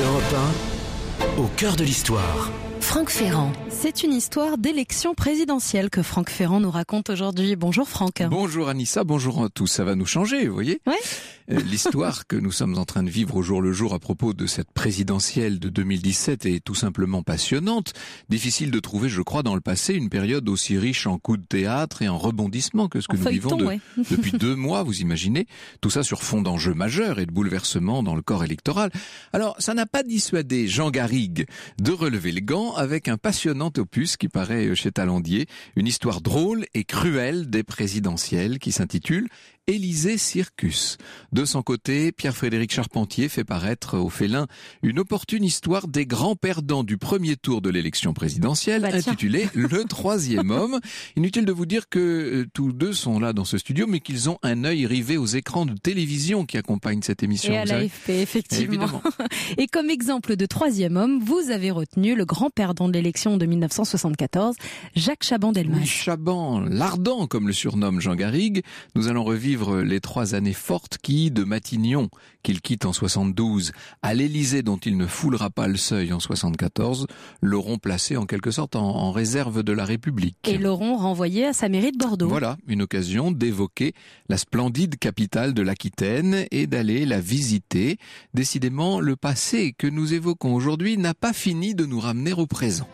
Europe 1, au cœur de l'histoire. Franck Ferrand. C'est une histoire d'élection présidentielle que Franck Ferrand nous raconte aujourd'hui. Bonjour Franck. Bonjour Anissa, bonjour à tous. Ça va nous changer, vous voyez ? Ouais. L'histoire que nous sommes en train de vivre au jour le jour à propos de cette présidentielle de 2017 est tout simplement passionnante. Difficile de trouver, je crois, dans le passé, une période aussi riche en coups de théâtre et en rebondissements que ce que nous vivons depuis 2 mois, vous imaginez. Tout ça sur fond d'enjeux majeurs et de bouleversements dans le corps électoral. Alors, ça n'a pas dissuadé Jean Garrigue de relever le gant avec un passionnant opus qui paraît chez Talandier, une histoire drôle et cruelle des présidentielles qui s'intitule Élysée Circus. De son côté, Pierre-Frédéric Charpentier fait paraître au Félin une opportune histoire des grands perdants du premier tour de l'élection présidentielle, intitulée Le Troisième Homme. Inutile de vous dire que tous deux sont là dans ce studio, mais qu'ils ont un œil rivé aux écrans de télévision qui accompagnent cette émission. Et à l'AFP, effectivement. Et comme exemple de Troisième Homme, vous avez retenu le grand perdant de l'élection de 1974, Jacques Chaban-Delmas. Oui, Chaban, l'ardent comme le surnomme Jean Garrigue. Nous allons revivre les 3 années fortes qui, de Matignon, qu'il quitte en 72, à l'Élysée dont il ne foulera pas le seuil en 74, l'auront placé en quelque sorte en réserve de la République. Et l'auront renvoyé à sa mairie de Bordeaux. Voilà, une occasion d'évoquer la splendide capitale de l'Aquitaine et d'aller la visiter. Décidément, le passé que nous évoquons aujourd'hui n'a pas fini de nous ramener au présent.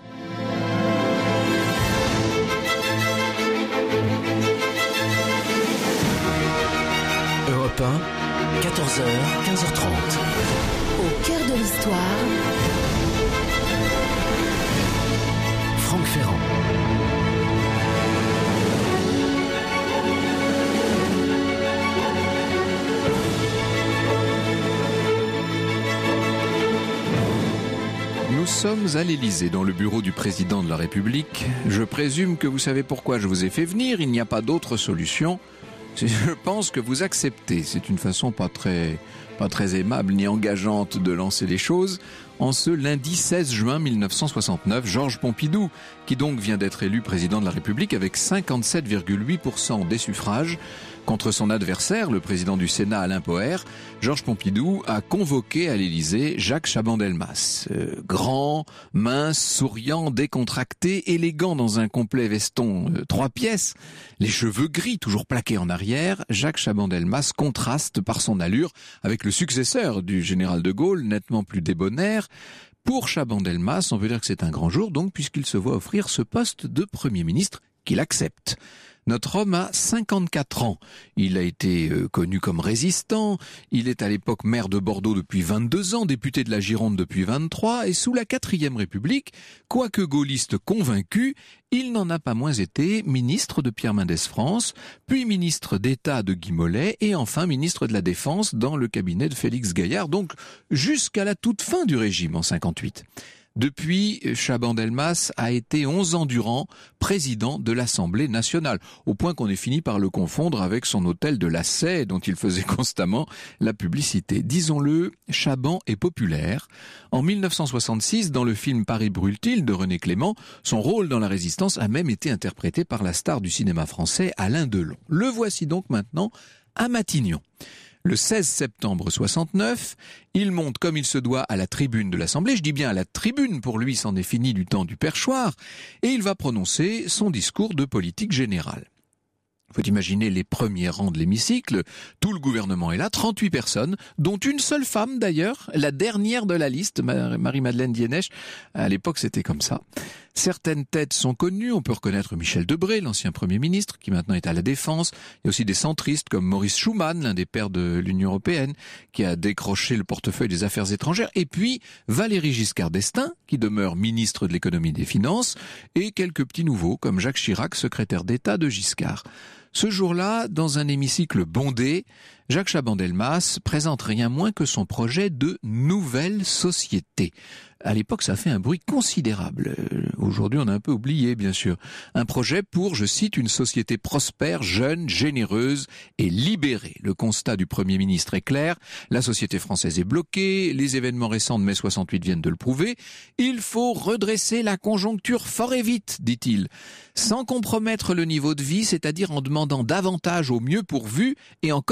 Europe 1, 14h, 15h30. Au cœur de l'histoire. Franck Ferrand. Nous sommes à l'Élysée, dans le bureau du président de la République. Je présume que vous savez pourquoi je vous ai fait venir, il n'y a pas d'autre solution. Je pense que vous acceptez. C'est une façon pas très aimable ni engageante de lancer les choses. En ce lundi 16 juin 1969, Georges Pompidou, qui donc vient d'être élu président de la République avec 57,8% des suffrages, contre son adversaire, le président du Sénat Alain Poher, Georges Pompidou a convoqué à l'Élysée Jacques Chaban-Delmas. Grand, mince, souriant, décontracté, élégant dans un complet veston 3 pièces, les cheveux gris toujours plaqués en arrière, Jacques Chaban-Delmas contraste par son allure avec le successeur du général de Gaulle, nettement plus débonnaire. Pour Chaban-Delmas, on peut dire que c'est un grand jour, donc, puisqu'il se voit offrir ce poste de Premier ministre qu'il accepte. Notre homme a 54 ans. Il a été connu comme résistant. Il est à l'époque maire de Bordeaux depuis 22 ans, député de la Gironde depuis 23, et sous la 4e République, quoique gaulliste convaincu, il n'en a pas moins été ministre de Pierre Mendès France, puis ministre d'État de Guy Mollet, et enfin ministre de la Défense dans le cabinet de Félix Gaillard, donc jusqu'à la toute fin du régime en 58. Depuis, Chaban-Delmas a été 11 ans durant président de l'Assemblée nationale, au point qu'on ait fini par le confondre avec son hôtel de la Sey, dont il faisait constamment la publicité. Disons-le, Chaban est populaire. En 1966, dans le film Paris brûle-t-il de René Clément, son rôle dans la Résistance a même été interprété par la star du cinéma français Alain Delon. Le voici donc maintenant à Matignon. Le 16 septembre 69, il monte comme il se doit à la tribune de l'Assemblée, je dis bien à la tribune, pour lui c'en est fini du temps du perchoir, et il va prononcer son discours de politique générale. Il faut imaginer les premiers rangs de l'hémicycle, tout le gouvernement est là, 38 personnes, dont une seule femme d'ailleurs, la dernière de la liste, Marie-Madeleine Dienesch, à l'époque c'était comme ça. Certaines têtes sont connues, on peut reconnaître Michel Debré, l'ancien Premier ministre, qui maintenant est à la Défense. Il y a aussi des centristes comme Maurice Schumann, l'un des pères de l'Union européenne, qui a décroché le portefeuille des Affaires étrangères. Et puis Valéry Giscard d'Estaing, qui demeure ministre de l'Économie et des Finances, et quelques petits nouveaux comme Jacques Chirac, secrétaire d'État de Giscard. Ce jour-là, dans un hémicycle bondé, Jacques Chaban-Delmas présente rien moins que son projet de nouvelle société. À l'époque, ça fait un bruit considérable. Aujourd'hui, on a un peu oublié, bien sûr. Un projet pour, je cite, une société prospère, jeune, généreuse et libérée. Le constat du Premier ministre est clair. La société française est bloquée. Les événements récents de mai 68 viennent de le prouver. Il faut redresser la conjoncture fort et vite, dit-il, sans compromettre le niveau de vie, c'est-à-dire en demandant davantage aux mieux pourvus et en commençant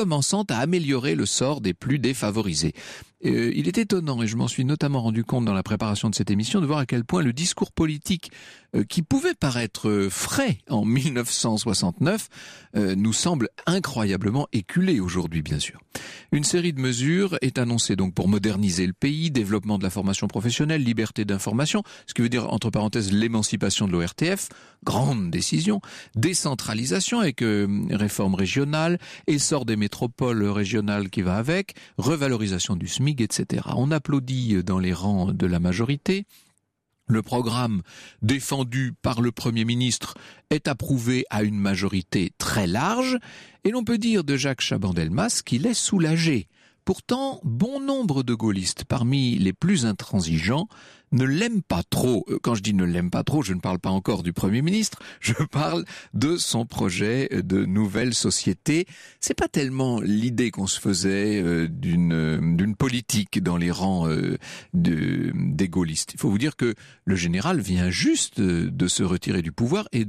à améliorer le sort des plus défavorisés. Il est étonnant, et je m'en suis notamment rendu compte dans la préparation de cette émission, de voir à quel point le discours politique qui pouvait paraître frais en 1969 nous semble incroyablement éculé aujourd'hui, bien sûr. Une série de mesures est annoncée donc pour moderniser le pays, développement de la formation professionnelle, liberté d'information, ce qui veut dire, entre parenthèses, l'émancipation de l'ORTF, grande décision, décentralisation avec réforme régionale, essor des métropoles régionales qui va avec, revalorisation du SMIC, etc. On applaudit dans les rangs de la majorité. Le programme défendu par le Premier ministre est approuvé à une majorité très large et l'on peut dire de Jacques Chaban-Delmas qu'il est soulagé. Pourtant, bon nombre de gaullistes, parmi les plus intransigeants, ne l'aiment pas trop. Quand je dis ne l'aiment pas trop, je ne parle pas encore du Premier ministre, je parle de son projet de nouvelle société. C'est pas tellement l'idée qu'on se faisait d'une politique dans les rangs des gaullistes. Il faut vous dire que le général vient juste de se retirer du pouvoir et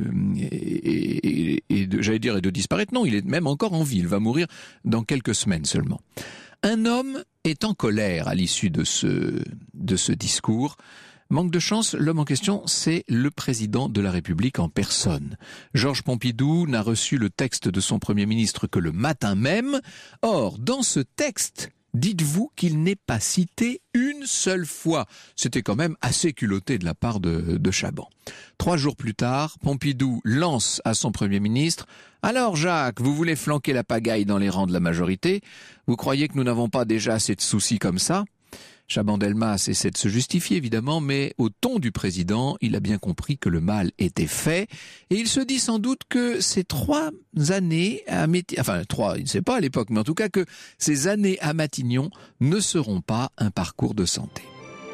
j'allais dire, et de disparaître. Non, il est même encore en vie. Il va mourir dans quelques semaines seulement. Un homme est en colère à l'issue de ce discours. Manque de chance, l'homme en question, c'est le président de la République en personne. Georges Pompidou n'a reçu le texte de son Premier ministre que le matin même. Or, dans ce texte, dites-vous qu'il n'est pas cité une seule fois. C'était quand même assez culotté de la part de Chaban. 3 jours plus tard, Pompidou lance à son Premier ministre « Alors Jacques, vous voulez flanquer la pagaille dans les rangs de la majorité? Vous croyez que nous n'avons pas déjà assez de soucis comme ça ?» Chaban-Delmas essaie de se justifier évidemment, mais au ton du président, il a bien compris que le mal était fait et il se dit sans doute que ces 3 années à Matignon, enfin 3, il ne sait pas à l'époque, mais en tout cas que ces années à Matignon ne seront pas un parcours de santé.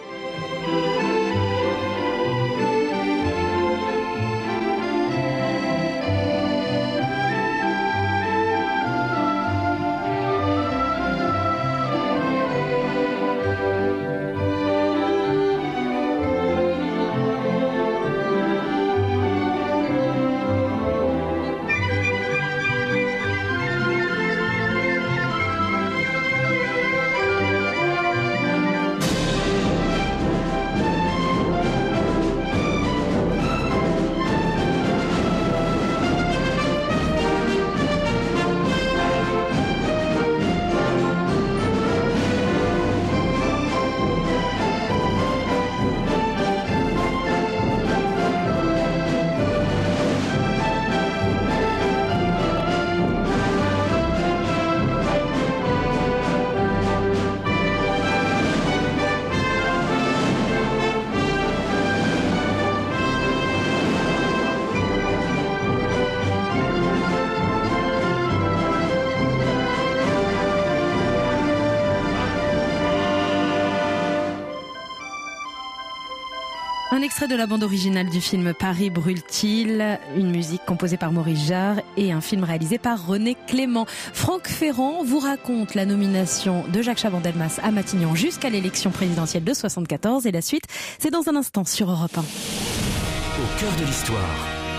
Un extrait de la bande originale du film Paris brûle-t-il, une musique composée par Maurice Jarre et un film réalisé par René Clément. Franck Ferrand vous raconte la nomination de Jacques Chaban-Delmas à Matignon jusqu'à l'élection présidentielle de 1974 et la suite, c'est dans un instant sur Europe 1. Au cœur de l'histoire.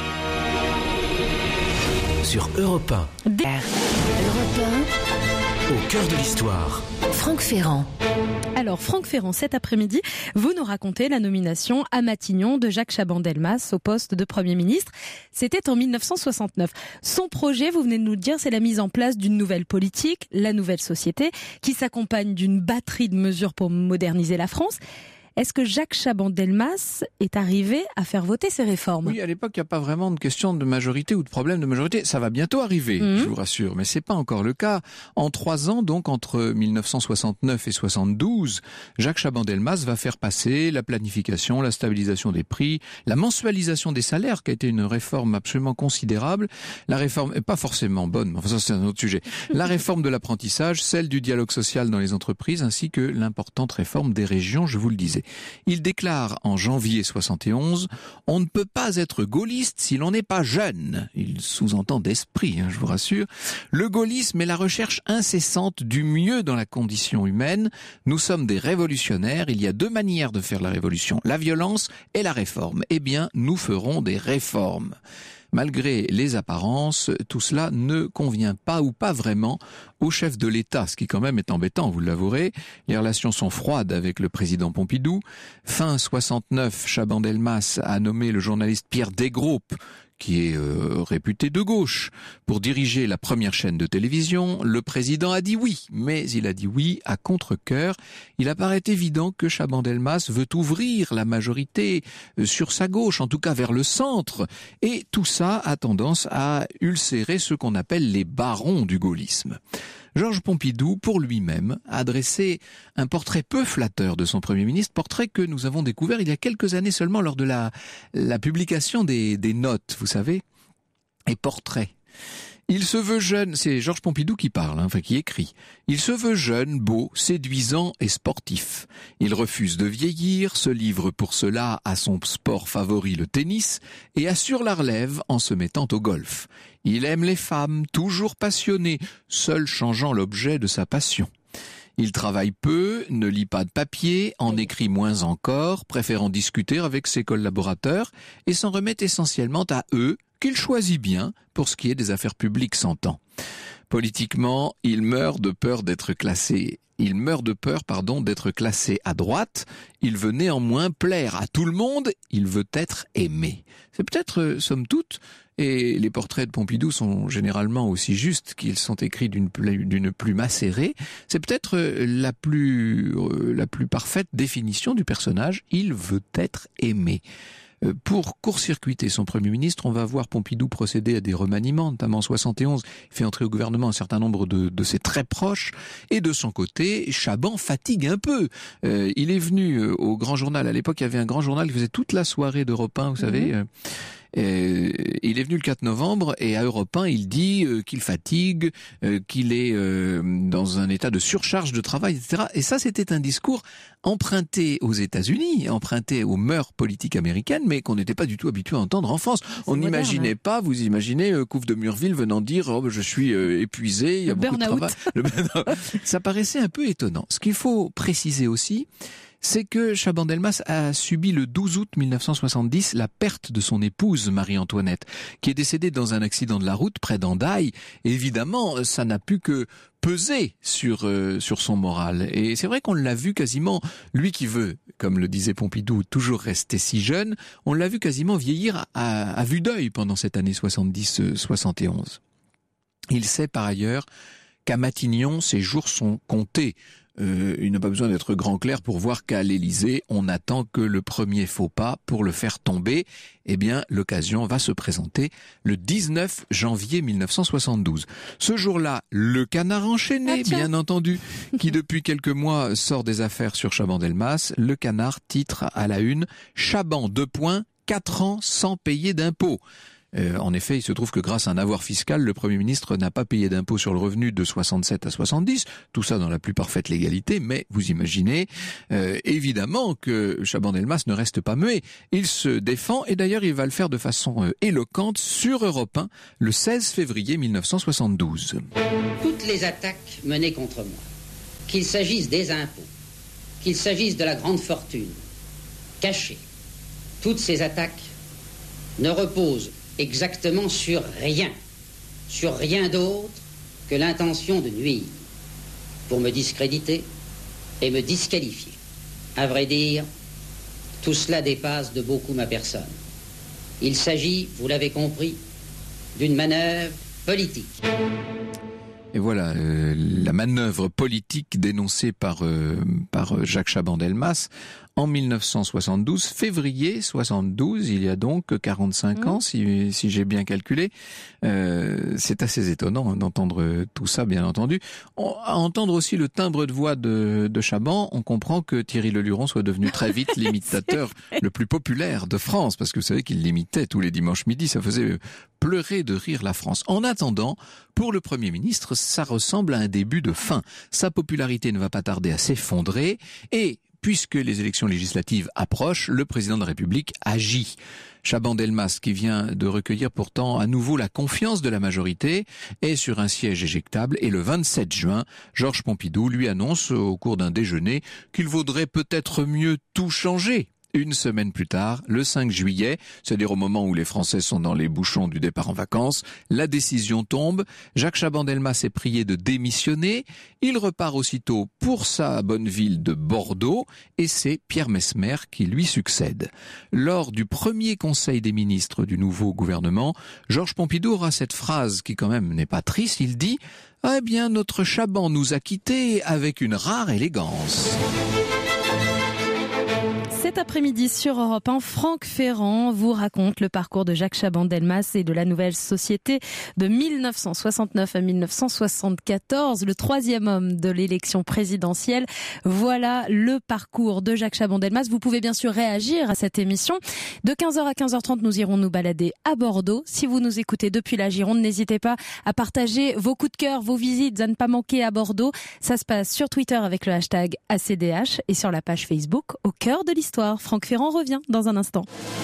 Sur Europe 1. Europe 1. Au cœur de l'histoire. Franck Ferrand. Alors Franck Ferrand, cet après-midi, vous nous racontez la nomination à Matignon de Jacques Chaban-Delmas au poste de Premier ministre. C'était en 1969. Son projet, vous venez de nous le dire, c'est la mise en place d'une nouvelle politique, la nouvelle société, qui s'accompagne d'une batterie de mesures pour moderniser la France. Est-ce que Jacques Chaban-Delmas est arrivé à faire voter ces réformes ? Oui, à l'époque, il n'y a pas vraiment de question de majorité ou de problème de majorité. Ça va bientôt arriver, je vous rassure, mais c'est pas encore le cas. En 3 ans, donc, entre 1969 et 72, Jacques Chaban-Delmas va faire passer la planification, la stabilisation des prix, la mensualisation des salaires, qui a été une réforme absolument considérable. La réforme est pas forcément bonne, mais enfin, ça, c'est un autre sujet. La réforme de l'apprentissage, celle du dialogue social dans les entreprises, ainsi que l'importante réforme des régions, je vous le disais. Il déclare en janvier 71 « On ne peut pas être gaulliste si l'on n'est pas jeune ». Il sous-entend d'esprit, je vous rassure. Le gaullisme est la recherche incessante du mieux dans la condition humaine. Nous sommes des révolutionnaires. Il y a 2 manières de faire la révolution, la violence et la réforme. Eh bien, nous ferons des réformes. Malgré les apparences, tout cela ne convient pas ou pas vraiment au chef de l'État, ce qui quand même est embêtant, vous l'avouerez. Les relations sont froides avec le président Pompidou. Fin 69, Chaban-Delmas a nommé le journaliste Pierre Desgroupes, qui est réputé de gauche, pour diriger la première chaîne de télévision. Le président a dit oui, mais il a dit oui à contre-cœur. Il apparaît évident que Chaban-Delmas veut ouvrir la majorité sur sa gauche, en tout cas vers le centre, et tout ça a tendance à ulcérer ce qu'on appelle les barons du gaullisme. Georges Pompidou, pour lui-même, a dressé un portrait peu flatteur de son Premier ministre, portrait que nous avons découvert il y a quelques années seulement lors de la publication des notes, vous savez, et portraits. Il se veut jeune, c'est Georges Pompidou qui parle, qui écrit. Il se veut jeune, beau, séduisant et sportif. Il refuse de vieillir, se livre pour cela à son sport favori, le tennis, et assure la relève en se mettant au golf. Il aime les femmes, toujours passionné, seul changeant l'objet de sa passion. Il travaille peu, ne lit pas de papier, en écrit moins encore, préférant discuter avec ses collaborateurs et s'en remet essentiellement à eux, qu'il choisit bien pour ce qui est des affaires publiques s'entend. Politiquement, il meurt de peur d'être classé à droite. Il veut néanmoins plaire à tout le monde, il veut être aimé. C'est peut-être, somme toute, et les portraits de Pompidou sont généralement aussi justes qu'ils sont écrits d'une plume acérée, c'est peut-être la plus parfaite définition du personnage. Il veut être aimé. Pour court-circuiter son Premier ministre, on va voir Pompidou procéder à des remaniements, notamment en 71. Il fait entrer au gouvernement un certain nombre de ses très proches. Et de son côté, Chaban fatigue un peu. Il est venu au Grand Journal. À l'époque, il y avait un Grand Journal qui faisait toute la soirée d'Europe 1, vous savez. Il est venu le 4 novembre et à Europe 1, il dit qu'il fatigue, qu'il est dans un état de surcharge de travail, etc. Et ça, c'était un discours emprunté aux États-Unis, emprunté aux mœurs politiques américaines, mais qu'on n'était pas du tout habitué à entendre en France. On n'imaginait pas, vous imaginez, Couve de Murville venant dire « je suis épuisé, il y a beaucoup de travail ». Ça paraissait un peu étonnant. Ce qu'il faut préciser aussi, c'est que Chaban-Delmas a subi le 12 août 1970 la perte de son épouse Marie-Antoinette, qui est décédée dans un accident de la route près d'Hendaye. Évidemment, ça n'a pu que peser sur son moral. Et c'est vrai qu'on l'a vu quasiment, lui qui veut, comme le disait Pompidou, toujours rester si jeune, on l'a vu quasiment vieillir à vue d'œil pendant cette année 70-71. Il sait par ailleurs qu'à Matignon, ses jours sont comptés. Il n'a pas besoin d'être grand clerc pour voir qu'à l'Élysée, on attend que le premier faux pas pour le faire tomber. Eh bien, l'occasion va se présenter le 19 janvier 1972. Ce jour-là, le Canard enchaîné, bien entendu, qui depuis quelques mois sort des affaires sur Chaban-Delmas. Le Canard titre à la une « Chaban, 4 ans sans payer d'impôts ». En effet, il se trouve que grâce à un avoir fiscal, le Premier ministre n'a pas payé d'impôt sur le revenu de 67 à 70, tout ça dans la plus parfaite légalité, mais vous imaginez évidemment que Chaban-Delmas ne reste pas muet. Il se défend et d'ailleurs il va le faire de façon éloquente sur Europe 1 le 16 février 1972. Toutes les attaques menées contre moi, qu'il s'agisse des impôts, qu'il s'agisse de la grande fortune, cachée, toutes ces attaques ne reposent exactement sur rien d'autre que l'intention de nuire, pour me discréditer et me disqualifier. À vrai dire, tout cela dépasse de beaucoup ma personne. Il s'agit, vous l'avez compris, d'une manœuvre politique. Et voilà, la manœuvre politique dénoncée par Jacques Chaban-Delmas en 1972, février 72, il y a donc 45 ans, si j'ai bien calculé. C'est assez étonnant d'entendre tout ça, bien entendu. À entendre aussi le timbre de voix de Chaban, on comprend que Thierry Leluron soit devenu très vite l'imitateur le plus populaire de France, parce que vous savez qu'il l'imitait tous les dimanches midi, ça faisait pleurer de rire la France. En attendant, pour le Premier ministre, ça ressemble à un début de fin. Sa popularité ne va pas tarder à s'effondrer et puisque les élections législatives approchent, le président de la République agit. Chaban-Delmas, qui vient de recueillir pourtant à nouveau la confiance de la majorité, est sur un siège éjectable et le 27 juin, Georges Pompidou lui annonce au cours d'un déjeuner qu'il vaudrait peut-être mieux tout changer Une semaine plus tard, le 5 juillet, c'est-à-dire au moment où les Français sont dans les bouchons du départ en vacances, la décision tombe. Jacques Chaban-Delmas est prié de démissionner. Il repart aussitôt pour sa bonne ville de Bordeaux et c'est Pierre Messmer qui lui succède. Lors du premier conseil des ministres du nouveau gouvernement, Georges Pompidou aura cette phrase qui quand même n'est pas triste. Il dit « Eh bien, notre Chaban nous a quittés avec une rare élégance ». Cet après-midi sur Europe 1, Franck Ferrand vous raconte le parcours de Jacques Chaban-Delmas et de la Nouvelle Société de 1969 à 1974, le troisième homme de l'élection présidentielle. Voilà le parcours de Jacques Chaban-Delmas. Vous pouvez bien sûr réagir à cette émission. De 15h à 15h30, nous irons nous balader à Bordeaux. Si vous nous écoutez depuis la Gironde, n'hésitez pas à partager vos coups de cœur, vos visites à ne pas manquer à Bordeaux. Ça se passe sur Twitter avec le hashtag ACDH et sur la page Facebook Au cœur de l'histoire. Franck Ferrand revient dans un instant.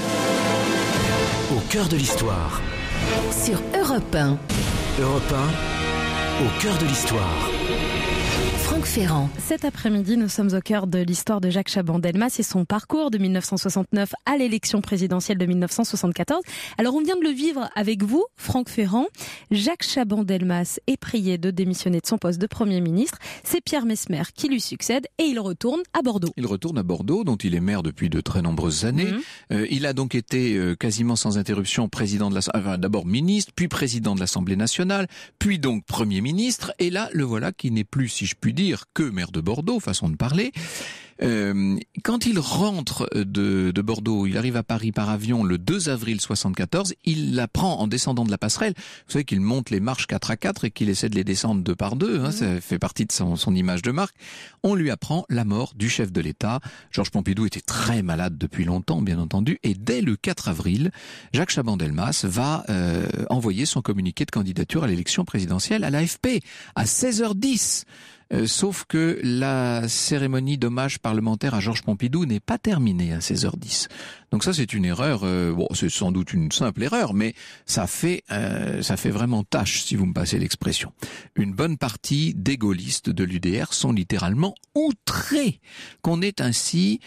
Au cœur de l'histoire. Sur Europe 1. Europe 1, au cœur de l'histoire. Franck Ferrand. Cet après-midi, nous sommes au cœur de l'histoire de Jacques Chaban-Delmas et son parcours de 1969 à l'élection présidentielle de 1974. Alors, on vient de le vivre avec vous, Franck Ferrand. Jacques Chaban-Delmas est prié de démissionner de son poste de Premier ministre. C'est Pierre Messmer qui lui succède et il retourne à Bordeaux. Il retourne à Bordeaux, dont il est maire depuis de très nombreuses années. Il a donc été quasiment sans interruption président de d'abord ministre, puis président de l'Assemblée nationale, puis donc Premier ministre. Et là, le voilà qui n'est plus, si je puis dire, que maire de Bordeaux, façon de parler. Quand il rentre de Bordeaux, il arrive à Paris par avion le 2 avril 74, il l'apprend en descendant de la passerelle. Vous savez qu'il monte les marches 4 à 4 et qu'il essaie de les descendre 2 par 2, hein, ça fait partie de son image de marque. On lui apprend la mort du chef de l'État. Georges Pompidou était très malade depuis longtemps, bien entendu, et dès le 4 avril, Jacques Chaban-Delmas va envoyer son communiqué de candidature à l'élection présidentielle à l'AFP à 16h10. Sauf que la cérémonie d'hommage parlementaire à Georges Pompidou n'est pas terminée à 16h10. Donc ça, c'est une erreur. Bon, c'est sans doute une simple erreur, mais ça fait vraiment tâche, si vous me passez l'expression. Une bonne partie des gaullistes de l'UDR sont littéralement outrés qu'on ait ainsi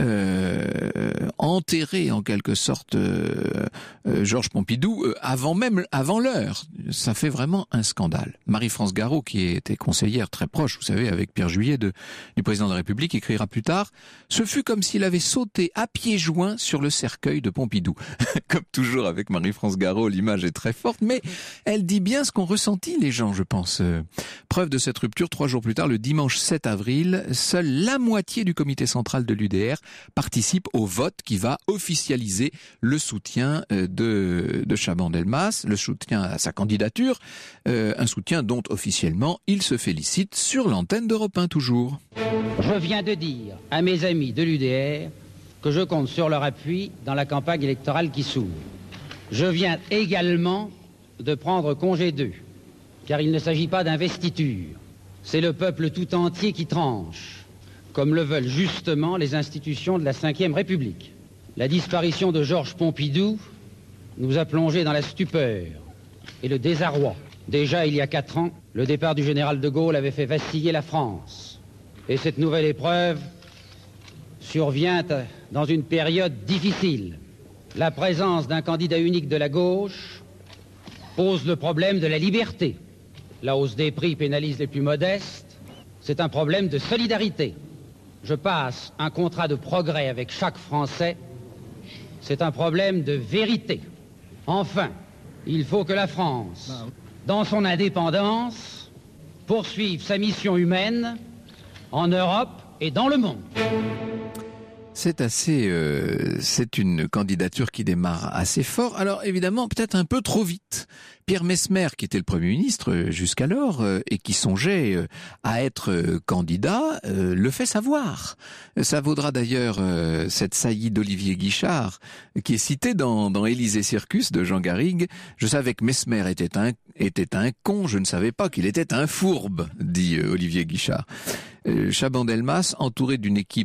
enterré en quelque sorte Georges Pompidou avant l'heure. Ça fait vraiment un scandale. Marie-France Garot, qui était conseillère très proche, vous savez, avec Pierre Juillet du président de la République, écrira plus tard « Ce fut comme s'il avait sauté à pieds joints sur le cercueil de Pompidou ». Comme toujours avec Marie-France Garot, l'image est très forte, mais elle dit bien ce qu'ont ressenti les gens, je pense. Preuve de cette rupture, 3 jours plus tard, le dimanche 7 avril, seule la moitié du comité central de l'UDR participe au vote qui va officialiser le soutien de Chaban-Delmas, le soutien à sa candidature, un soutien dont officiellement il se félicite sur l'antenne d'Europe 1 toujours. Je viens de dire à mes amis de l'UDR que je compte sur leur appui dans la campagne électorale qui s'ouvre. Je viens également de prendre congé d'eux, car il ne s'agit pas d'investiture. C'est le peuple tout entier qui tranche, comme le veulent justement les institutions de la Ve République. La disparition de Georges Pompidou nous a plongés dans la stupeur et le désarroi. Déjà, il y a 4 ans, le départ du général de Gaulle avait fait vaciller la France. Et cette nouvelle épreuve survient dans une période difficile. La présence d'un candidat unique de la gauche pose le problème de la liberté. La hausse des prix pénalise les plus modestes. C'est un problème de solidarité. Je passe un contrat de progrès avec chaque Français. C'est un problème de vérité. Enfin, il faut que la France, dans son indépendance, poursuive sa mission humaine en Europe et dans le monde. C'est une candidature qui démarre assez fort. Alors évidemment, peut-être un peu trop vite. Pierre Messmer, qui était le Premier ministre jusqu'alors et qui songeait à être candidat, le fait savoir. Ça vaudra d'ailleurs cette saillie d'Olivier Guichard qui est citée dans Élysée Circus de Jean Garrigue. Je savais que Messmer était un con, je ne savais pas qu'il était un fourbe, dit Olivier Guichard. Chaban-Delmas, entouré d'une équipe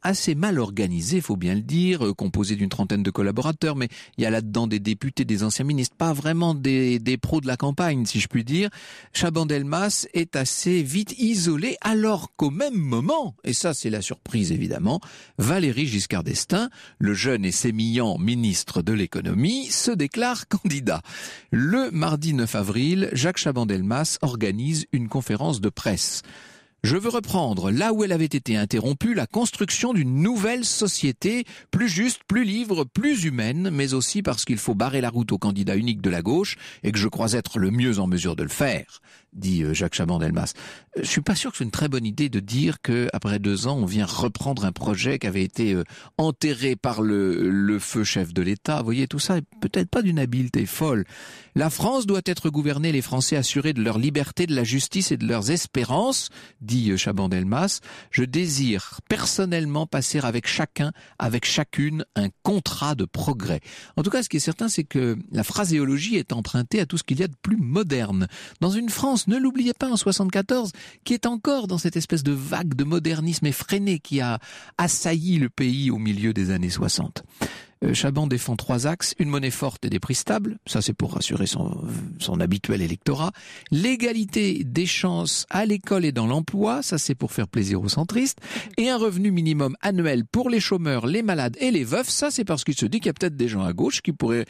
assez mal organisé, faut bien le dire, composé d'une trentaine de collaborateurs, mais il y a là-dedans des députés, des anciens ministres, pas vraiment des pros de la campagne, si je puis dire. Chaban-Delmas est assez vite isolé, alors qu'au même moment, et ça c'est la surprise évidemment, Valéry Giscard d'Estaing, le jeune et sémillant ministre de l'économie, se déclare candidat. Le mardi 9 avril, Jacques Chaban-Delmas organise une conférence de presse. Je veux reprendre, là où elle avait été interrompue, la construction d'une nouvelle société, plus juste, plus libre, plus humaine, mais aussi parce qu'il faut barrer la route au candidat unique de la gauche, et que je crois être le mieux en mesure de le faire, dit Jacques Chaban-Delmas. Je suis pas sûr que c'est une très bonne idée de dire que après 2 ans, on vient reprendre un projet qui avait été enterré par le feu chef de l'État. Vous voyez, tout ça est peut-être pas d'une habileté folle. La France doit être gouvernée, les Français assurés de leur liberté, de la justice et de leurs espérances, dit Chaban-Delmas. Je désire personnellement passer avec chacun, avec chacune, un contrat de progrès. En tout cas, ce qui est certain, c'est que la phraséologie est empruntée à tout ce qu'il y a de plus moderne. Dans une France, ne l'oubliez pas, en 74, qui est encore dans cette espèce de vague de modernisme effréné qui a assailli le pays au milieu des années 60. Chaban défend 3 axes, une monnaie forte et des prix stables, ça c'est pour rassurer son habituel électorat, l'égalité des chances à l'école et dans l'emploi, ça c'est pour faire plaisir aux centristes, et un revenu minimum annuel pour les chômeurs, les malades et les veufs, ça c'est parce qu'il se dit qu'il y a peut-être des gens à gauche qui pourraient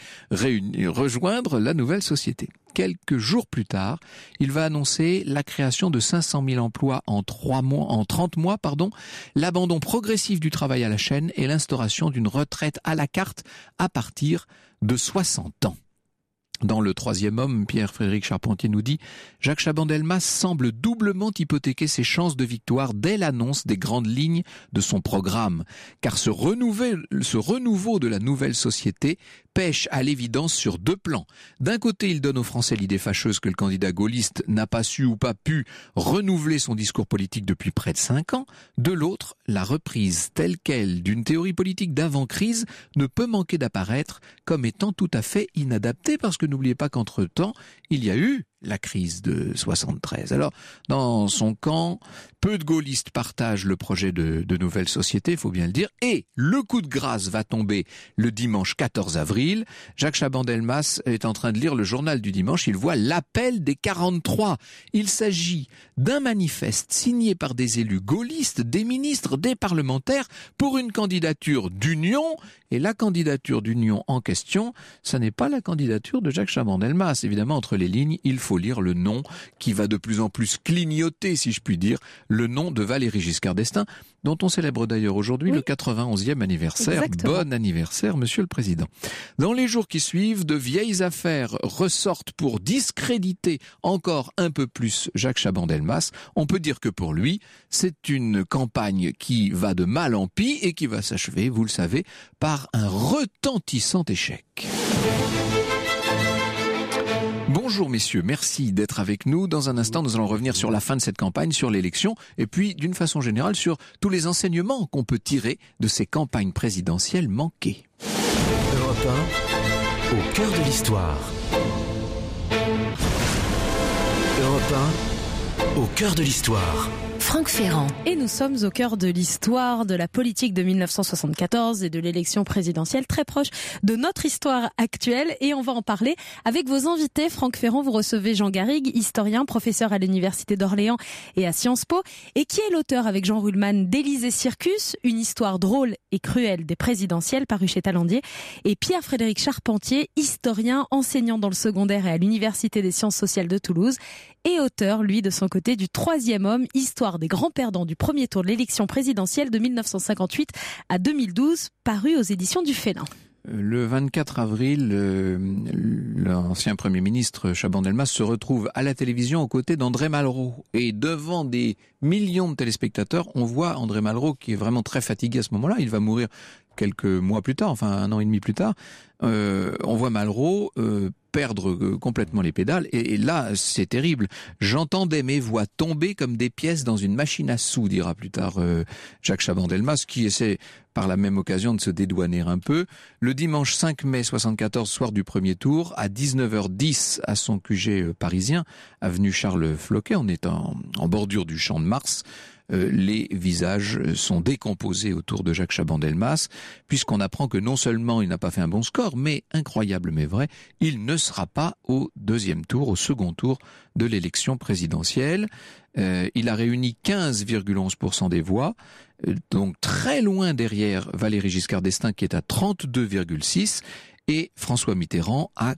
rejoindre la nouvelle société. Quelques jours plus tard, il va annoncer la création de 500 000 emplois en 30 mois, l'abandon progressif du travail à la chaîne et l'instauration d'une retraite à la carte à partir de 60 ans. Dans Le Troisième Homme, Pierre-Frédéric Charpentier nous dit « Jacques Chaban-Delmas semble doublement hypothéquer ses chances de victoire dès l'annonce des grandes lignes de son programme, car ce renouveau de la nouvelle société pêche à l'évidence sur 2 plans. D'un côté, il donne aux Français l'idée fâcheuse que le candidat gaulliste n'a pas su ou pas pu renouveler son discours politique depuis près de 5 ans. De l'autre, la reprise telle quelle d'une théorie politique d'avant-crise ne peut manquer d'apparaître comme étant tout à fait inadaptée, parce que n'oubliez pas qu'entre-temps, il y a eu la crise de 73. Alors, dans son camp, peu de gaullistes partagent le projet de nouvelle société, il faut bien le dire, et le coup de grâce va tomber le dimanche 14 avril. Jacques Chaban-Delmas est en train de lire le journal du dimanche, il voit l'appel des 43. Il s'agit d'un manifeste signé par des élus gaullistes, des ministres, des parlementaires, pour une candidature d'union, et la candidature d'union en question, ça n'est pas la candidature de Jacques Chaban-Delmas. Évidemment, entre les lignes, il faut lire le nom qui va de plus en plus clignoter, si je puis dire, le nom de Valéry Giscard d'Estaing, dont on célèbre d'ailleurs aujourd'hui le 91e anniversaire. Exactement. Bon anniversaire, Monsieur le Président. Dans les jours qui suivent, de vieilles affaires ressortent pour discréditer encore un peu plus Jacques Chaban-Delmas. On peut dire que pour lui, c'est une campagne qui va de mal en pis et qui va s'achever, vous le savez, par un retentissant échec. Bonjour messieurs, merci d'être avec nous. Dans un instant, nous allons revenir sur la fin de cette campagne, sur l'élection, et puis d'une façon générale sur tous les enseignements qu'on peut tirer de ces campagnes présidentielles manquées. Europe 1, au cœur de l'histoire. Europe 1, au cœur de l'histoire. Franck Ferrand. Et nous sommes au cœur de l'histoire, de la politique de 1974 et de l'élection présidentielle, très proche de notre histoire actuelle. Et on va en parler avec vos invités. Franck Ferrand, vous recevez Jean Garrigue, historien, professeur à l'Université d'Orléans et à Sciences Po, et qui est l'auteur avec Jean Ruhlmann d'Élysée Circus, une histoire drôle et cruelle des présidentielles, paru chez Talandier. Et Pierre-Frédéric Charpentier, historien, enseignant dans le secondaire et à l'Université des Sciences Sociales de Toulouse, et auteur, lui, de son côté, du Troisième Homme, histoire des grands perdants du premier tour de l'élection présidentielle de 1958 à 2012, paru aux éditions du Félin. Le 24 avril, l'ancien Premier ministre Chaban-Delmas se retrouve à la télévision aux côtés d'André Malraux. Et devant des millions de téléspectateurs, on voit André Malraux qui est vraiment très fatigué à ce moment-là. Il va mourir quelques mois plus tard, enfin 1 an et demi plus tard. On voit Malraux perdre complètement les pédales, et là c'est terrible. J'entendais mes voix tomber comme des pièces dans une machine à sous, dira plus tard Jacques Chaban-Delmas, qui essaie par la même occasion de se dédouaner un peu. Le dimanche 5 mai 74, soir du premier tour, à 19h10 à son QG parisien, avenue Charles Floquet, on est en bordure du Champ de Mars. les visages sont décomposés autour de Jacques Chaban-Delmas, puisqu'on apprend que non seulement il n'a pas fait un bon score, mais, incroyable mais vrai, il ne sera pas au second tour de l'élection présidentielle. Il a réuni 15,11% des voix, donc très loin derrière Valéry Giscard d'Estaing qui est à 32,6%, et François Mitterrand à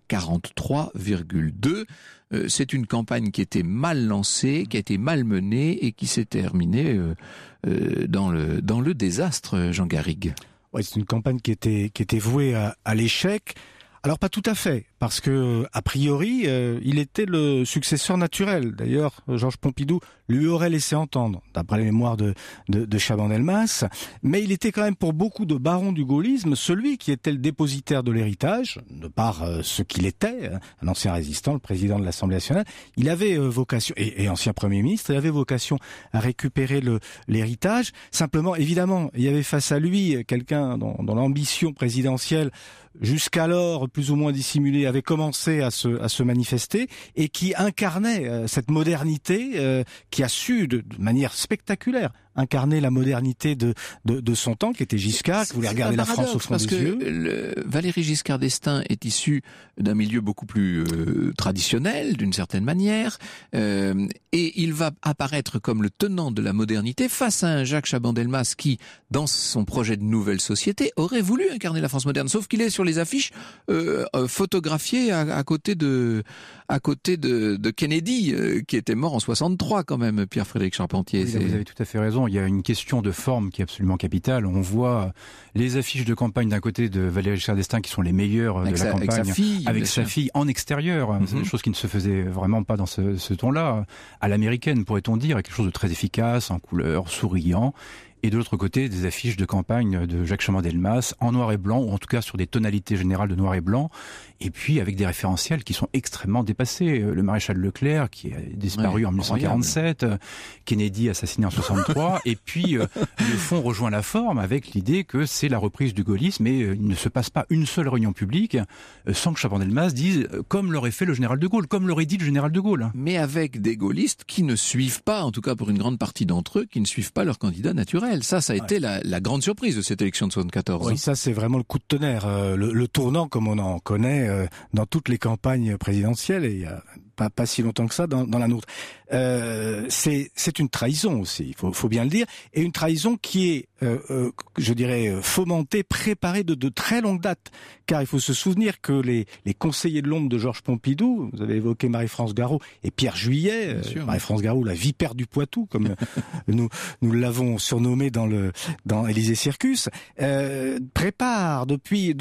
43,2%. C'est une campagne qui était mal lancée, qui a été mal menée et qui s'est terminée dans le désastre, Jean Garrigue. Ouais, c'est une campagne qui était vouée à l'échec. Alors pas tout à fait, parce que a priori, il était le successeur naturel. D'ailleurs, Georges Pompidou lui aurait laissé entendre, d'après les mémoires de Chaban-Delmas. Mais il était quand même pour beaucoup de barons du gaullisme celui qui était le dépositaire de l'héritage, de par ce qu'il était, un ancien résistant, le président de l'Assemblée nationale. Il avait vocation, et ancien Premier ministre, il avait vocation à récupérer l'héritage. Simplement, évidemment, il y avait face à lui quelqu'un dont l'ambition présidentielle, jusqu'alors plus ou moins dissimulé, avait commencé à se manifester et qui incarnait cette modernité, qui a su de manière spectaculaire incarner la modernité de son temps, qui était Giscard, qui voulait regarder la France au fond des yeux. Parce que Valéry Giscard d'Estaing est issu d'un milieu beaucoup plus traditionnel, d'une certaine manière, et il va apparaître comme le tenant de la modernité face à un Jacques Chaban-Delmas qui, dans son projet de nouvelle société, aurait voulu incarner la France moderne, sauf qu'il est sur les affiches photographié à côté de Kennedy, qui était mort en 63 quand même, Pierre-Frédéric Charpentier. Oui, vous avez tout à fait raison. Il y a une question de forme qui est absolument capitale. On voit les affiches de campagne d'un côté de Valéry Giscard d'Estaing qui sont les meilleures de la campagne, avec sa fille en extérieur. C'est des choses qui ne se faisaient vraiment pas dans ce ton-là. À l'américaine, pourrait-on dire, quelque chose de très efficace, en couleur, souriant. Et de l'autre côté, des affiches de campagne de Jacques Chaban-Delmas en noir et blanc, ou en tout cas sur des tonalités générales de noir et blanc, et puis avec des référentiels qui sont extrêmement dépassés. Le maréchal Leclerc, qui a disparu en 1947, Kennedy assassiné en 63, et puis le fond rejoint la forme avec l'idée que c'est la reprise du gaullisme, et il ne se passe pas une seule réunion publique sans que Chaban-Delmas dise, comme l'aurait fait le général de Gaulle, comme l'aurait dit le général de Gaulle. Mais avec des gaullistes qui ne suivent pas, en tout cas pour une grande partie d'entre eux, qui ne suivent pas leur candidat naturel. Ça a été la grande surprise de cette élection de 74. Oui, ça c'est vraiment le coup de tonnerre, le tournant comme on en connaît dans toutes les campagnes présidentielles, et il y a pas si longtemps que ça dans la nôtre. C'est une trahison aussi, il faut bien le dire, et une trahison qui est, je dirais, fomentée, préparée de très longue date, car il faut se souvenir que les conseillers de l'ombre de Georges Pompidou, vous avez évoqué Marie-France Garot et Pierre Juillet, Marie-France Garot, la vipère du Poitou, comme nous l'avons surnommé dans Élysée Circus, prépare depuis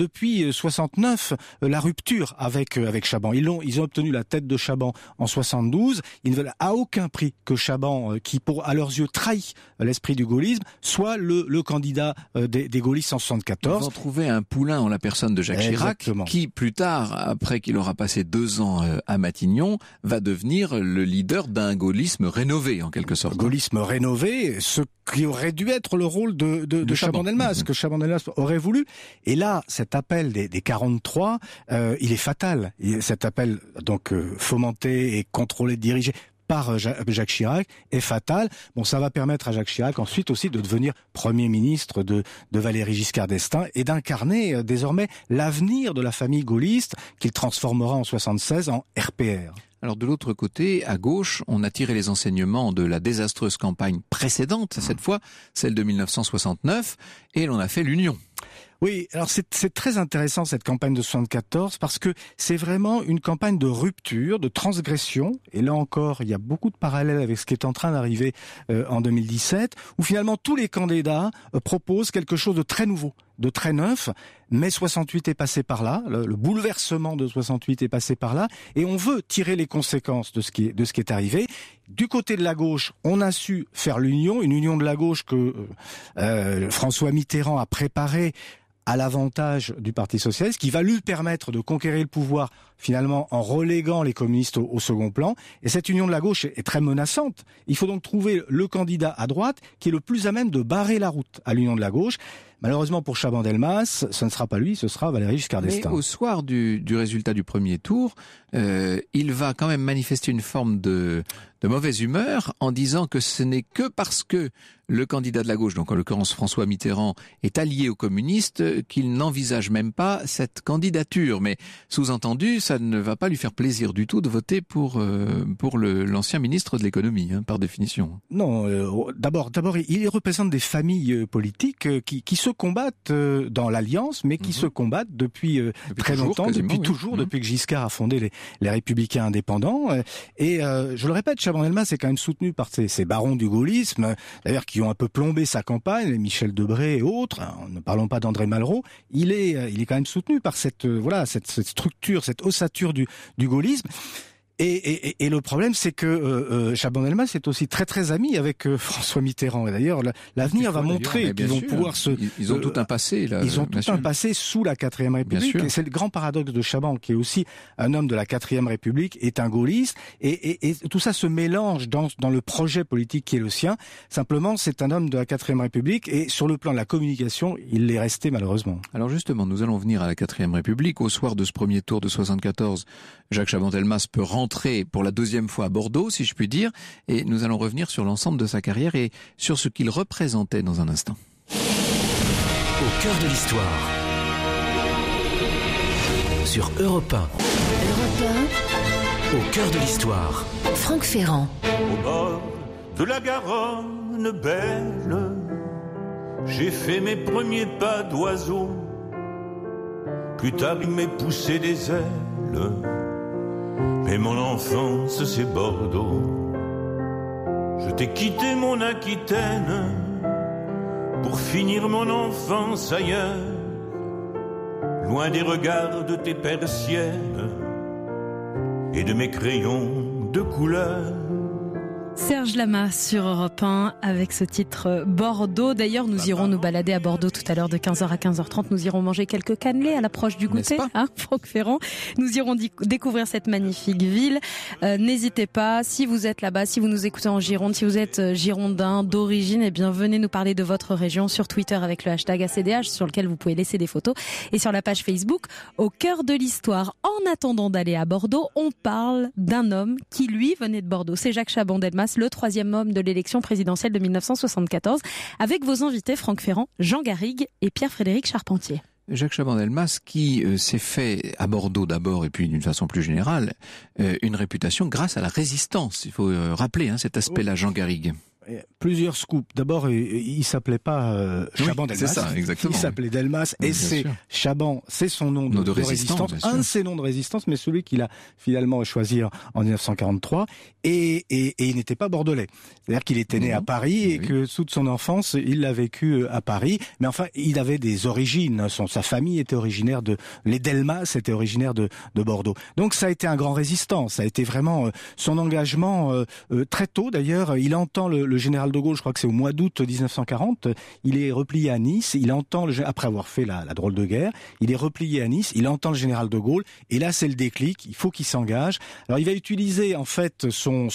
69 la rupture avec Chaban. Ils ont obtenu la tête de Chaban en 72. Ils ne veulent à aucun prix que Chaban, qui à leurs yeux trahit l'esprit du gaullisme, soit le candidat des gaullistes en 74. Ils vont trouver un poulain en la personne de Jacques Chirac, qui plus tard, après qu'il aura passé 2 ans à Matignon, va devenir le leader d'un gaullisme rénové en quelque sorte. Gaullisme rénové, ce qui aurait dû être le rôle de Chaban-Delmas, que Chaban-Delmas aurait voulu. Et là, cet appel des 43, il est fatal. Cet appel, donc fomenté et contrôlé, dirigé par Jacques Chirac, est fatal. Bon, ça va permettre à Jacques Chirac ensuite aussi de devenir Premier ministre de Valéry Giscard d'Estaing et d'incarner désormais l'avenir de la famille gaulliste qu'il transformera en 76 en RPR. Alors de l'autre côté, à gauche, on a tiré les enseignements de la désastreuse campagne précédente, cette fois, celle de 1969, et l'on a fait l'union. Oui, alors c'est très intéressant cette campagne de 74 parce que c'est vraiment une campagne de rupture, de transgression. Et là encore, il y a beaucoup de parallèles avec ce qui est en train d'arriver en 2017, où finalement tous les candidats proposent quelque chose de très nouveau, de très neuf. Mais 68 est passé par là, le bouleversement de 68 est passé par là, et on veut tirer les conséquences de ce qui est arrivé. Du côté de la gauche, on a su faire l'union, une union de la gauche que François Mitterrand a préparée à l'avantage du Parti socialiste, qui va lui permettre de conquérir le pouvoir finalement en reléguant les communistes au second plan. Et cette union de la gauche est très menaçante. Il faut donc trouver le candidat à droite qui est le plus à même de barrer la route à l'union de la gauche. Malheureusement pour Chaban-Delmas, ce ne sera pas lui, ce sera Valéry Giscard d'Estaing. Mais au soir du résultat du premier tour, il va quand même manifester une forme de mauvaise humeur en disant que ce n'est que parce que le candidat de la gauche, donc en l'occurrence François Mitterrand, est allié aux communistes qu'il n'envisage même pas cette candidature. Mais sous-entendu, ça ne va pas lui faire plaisir du tout de voter pour l'ancien ministre de l'économie, par définition. Non, d'abord, il représente des familles politiques qui se combattent dans l'Alliance, mais qui se combattent depuis très longtemps, depuis que Giscard a fondé les Républicains indépendants. Et je le répète, Chaban-Delmas est quand même soutenu par ces barons du gaullisme, d'ailleurs qui ont un peu plombé sa campagne, Michel Debré et autres. Ne parlons pas d'André Malraux. Il est quand même soutenu par cette structure, cette ossature du gaullisme. Et le problème, c'est que Chaban-Delmas est aussi très très ami avec François Mitterrand. Et d'ailleurs, l'avenir va montrer qu'ils vont pouvoir Ils ont tout un passé, là. Ils ont tout un passé sous la 4e République. Et c'est le grand paradoxe de Chaban, qui est aussi un homme de la 4e République, est un gaulliste. Et tout ça se mélange dans le projet politique qui est le sien. Simplement, c'est un homme de la 4e République. Et sur le plan de la communication, il l'est resté malheureusement. Alors justement, nous allons venir à la 4e République. Au soir de ce premier tour de 74, Jacques Chaban-Delmas peut rentrer pour la deuxième fois à Bordeaux, si je puis dire, et nous allons revenir sur l'ensemble de sa carrière et sur ce qu'il représentait dans un instant. Au cœur de l'histoire. Sur Europe 1. Europe 1. Au cœur de l'histoire. Franck Ferrand. Au bord de la Garonne belle, j'ai fait mes premiers pas d'oiseau. Plus tard, il m'est poussé des ailes. Mais mon enfance, c'est Bordeaux. Je t'ai quitté mon Aquitaine pour finir mon enfance ailleurs, loin des regards de tes persiennes et de mes crayons de couleur. Serge Lama sur Europe 1 avec ce titre Bordeaux. D'ailleurs, nous irons nous balader à Bordeaux tout à l'heure de 15h à 15h30. Nous irons manger quelques cannelés à l'approche du goûter, Franck Ferrand. Nous irons découvrir cette magnifique ville. N'hésitez pas, si vous êtes là-bas, si vous nous écoutez en Gironde, si vous êtes girondin d'origine, eh bien venez nous parler de votre région sur Twitter avec le hashtag ACDH sur lequel vous pouvez laisser des photos et sur la page Facebook Au cœur de l'histoire. En attendant d'aller à Bordeaux, on parle d'un homme qui lui venait de Bordeaux. C'est Jacques Chaban-Delmas, le 3e homme de l'élection présidentielle de 1974, avec vos invités Franck Ferrand, Jean Garrigue et Pierre-Frédéric Charpentier. Jacques Chaban-Delmas qui s'est fait à Bordeaux d'abord et puis d'une façon plus générale une réputation grâce à la résistance. Il faut rappeler cet aspect-là, Jean Garrigue. Plusieurs scoops. D'abord, il s'appelait pas Chaban-Delmas. C'est ça, exactement. Il s'appelait Delmas et c'est Chaban, c'est son nom de résistance, un de ses noms de résistance, mais celui qu'il a finalement choisi en 1943. Et il n'était pas bordelais. C'est-à-dire qu'il était né à Paris et que toute son enfance, il l'a vécu à Paris. Mais enfin, il avait des origines. Sa famille était originaire les Delmas étaient originaires de Bordeaux. Donc ça a été un grand résistant. Ça a été vraiment son engagement très tôt. D'ailleurs, il entend le général de Gaulle, je crois que c'est au mois d'août 1940, il est replié à Nice, il entend, après avoir fait la drôle de guerre, il est replié à Nice, il entend le général de Gaulle, et là c'est le déclic, il faut qu'il s'engage. Alors il va utiliser en fait son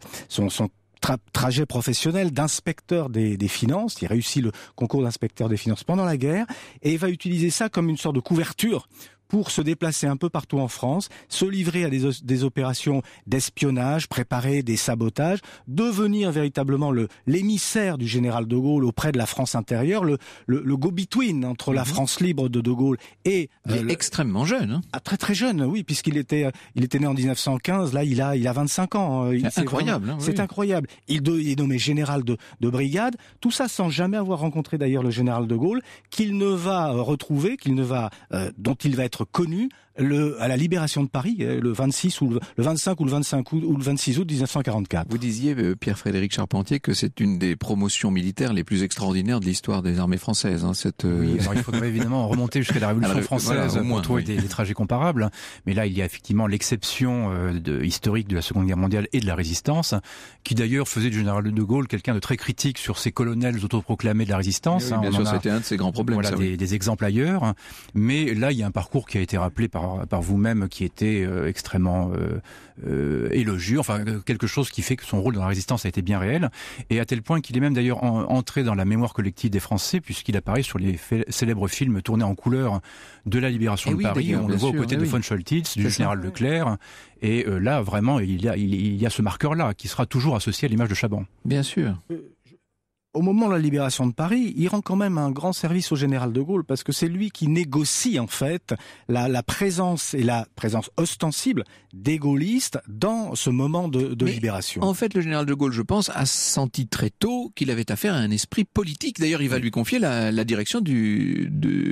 trajet professionnel d'inspecteur des finances, il réussit le concours d'inspecteur des finances pendant la guerre, et il va utiliser ça comme une sorte de couverture pour se déplacer un peu partout en France, se livrer à des opérations d'espionnage, préparer des sabotages, devenir véritablement l'émissaire du général de Gaulle auprès de la France intérieure, le go-between entre la France libre de Gaulle et... Il est extrêmement jeune. Très très jeune, oui, puisqu'il était né en 1915, là il a 25 ans. C'est incroyable. C'est incroyable. Il est nommé général de brigade, tout ça sans jamais avoir rencontré d'ailleurs le général de Gaulle, qu'il ne va retrouver, dont il va être connu à la libération de Paris, le 26 ou le 25 ou le 25 août ou le 26 août 1944. Vous disiez, Pierre-Frédéric Charpentier, que c'est une des promotions militaires les plus extraordinaires de l'histoire des armées françaises. Oui, alors il faudrait évidemment remonter jusqu'à la Révolution française pour trouver des trajets comparables. Mais là, il y a effectivement l'exception historique de la Seconde Guerre mondiale et de la Résistance, qui d'ailleurs faisait du général de Gaulle quelqu'un de très critique sur ces colonels autoproclamés de la Résistance. Oui, bien sûr, c'était un de ses grands problèmes. Voilà, des exemples ailleurs. Mais là, il y a un parcours qui a été rappelé par par vous-même qui était extrêmement élogieux, enfin quelque chose qui fait que son rôle dans la résistance a été bien réel, et à tel point qu'il est même d'ailleurs entré dans la mémoire collective des Français, puisqu'il apparaît sur les célèbres films tournés en couleur de la libération de Paris. On le voit aux côtés de von Choltitz, du général Leclerc, et là vraiment il y a ce marqueur-là qui sera toujours associé à l'image de Chaban. Bien sûr. Au moment de la libération de Paris, il rend quand même un grand service au général de Gaulle, parce que c'est lui qui négocie en fait la présence et la présence ostensible des gaullistes dans ce moment de libération. En fait, le général de Gaulle, je pense, a senti très tôt qu'il avait affaire à un esprit politique. D'ailleurs, il va lui confier la direction du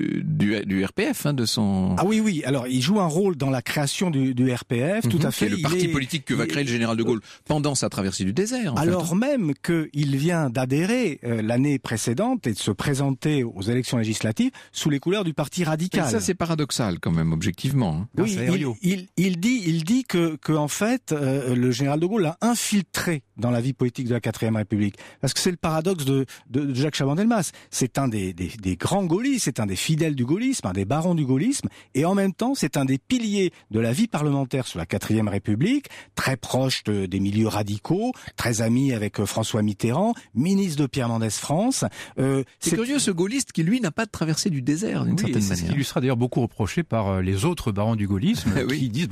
RPF, de son... Ah oui, alors il joue un rôle dans la création du RPF, tout à fait. C'est le parti politique que va créer le général de Gaulle pendant sa traversée du désert. Alors même qu'il vient d'adhérer l'année précédente et de se présenter aux élections législatives sous les couleurs du Parti radical. Et ça, c'est paradoxal quand même, objectivement. Oui, il dit que en fait, le général de Gaulle l'a infiltré dans la vie politique de la 4e République. Parce que c'est le paradoxe de Jacques Chaban-Delmas. C'est un des grands gaullistes, c'est un des fidèles du gaullisme, un des barons du gaullisme, et en même temps, c'est un des piliers de la vie parlementaire sous la 4e République, très proche des milieux radicaux, très ami avec François Mitterrand, ministre de Pierre Mendès France. C'est curieux, ce gaulliste qui, lui, n'a pas de traversée du désert, d'une certaine manière. C'est ce qui lui sera d'ailleurs beaucoup reproché par les autres barons du gaullisme, qui disent,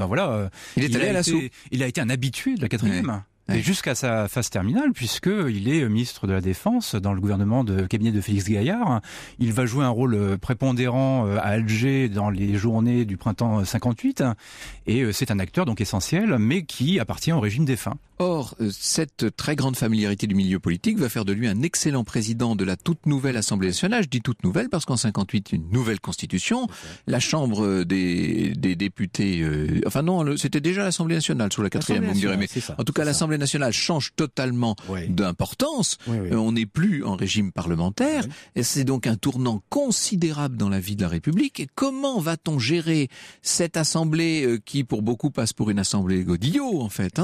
il a été un habitué de la 4e. Et jusqu'à sa phase terminale, puisqu'il est ministre de la Défense dans le gouvernement de cabinet de Félix Gaillard. Il va jouer un rôle prépondérant à Alger dans les journées du printemps 58. Et c'est un acteur donc essentiel, mais qui appartient au régime défunt. Or, cette très grande familiarité du milieu politique va faire de lui un excellent président de la toute nouvelle Assemblée nationale. Je dis toute nouvelle parce qu'en 58, une nouvelle constitution, la Chambre des députés... c'était déjà l'Assemblée nationale sous la 4e, vous me direz. Mais en tout cas, l'Assemblée nationale change totalement d'importance. On n'est plus en régime parlementaire. Et c'est donc un tournant considérable dans la vie de la République. Et comment va-t-on gérer cette Assemblée qui, pour beaucoup, passe pour une Assemblée Godillot, en fait,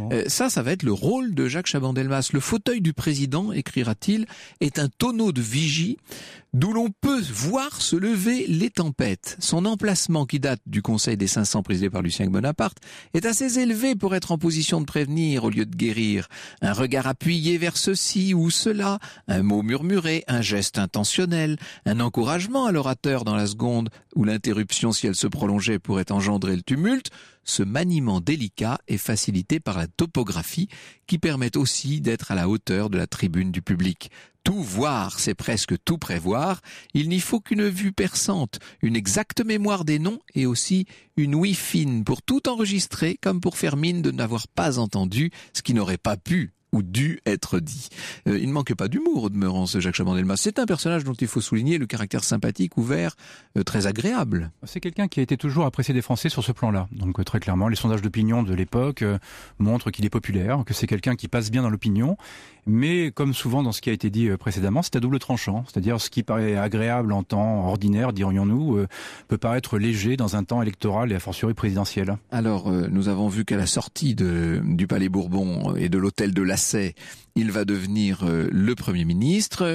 Ça va être le rôle de Jacques Chaban-Delmas. Le fauteuil du président, écrira-t-il, est un tonneau de vigie d'où l'on peut voir se lever les tempêtes. Son emplacement, qui date du Conseil des 500 présidé par Lucien Bonaparte, est assez élevé pour être en position de prévenir au lieu de guérir. Un regard appuyé vers ceci ou cela, un mot murmuré, un geste intentionnel, un encouragement à l'orateur dans la seconde où l'interruption, si elle se prolongeait, pourrait engendrer le tumulte. Ce maniement délicat est facilité par la topographie qui permet aussi d'être à la hauteur de la tribune du public. Tout voir, c'est presque tout prévoir. Il n'y faut qu'une vue perçante, une exacte mémoire des noms et aussi une ouïe fine pour tout enregistrer comme pour faire mine de n'avoir pas entendu ce qui n'aurait pas pu ou dû être dit. Il ne manque pas d'humour au demeurant, ce Jacques Chaban-Delmas. C'est un personnage dont il faut souligner le caractère sympathique, ouvert, très agréable. C'est quelqu'un qui a été toujours apprécié des Français sur ce plan-là. Donc très clairement, les sondages d'opinion de l'époque montrent qu'il est populaire, que c'est quelqu'un qui passe bien dans l'opinion. Mais comme souvent dans ce qui a été dit précédemment, c'est à double tranchant. C'est-à-dire ce qui paraît agréable en temps ordinaire, dirions-nous, peut paraître léger dans un temps électoral et a fortiori présidentiel. Alors, nous avons vu qu'à la sortie du Palais Bourbon et de l'hôtel de Lassay, il va devenir le Premier ministre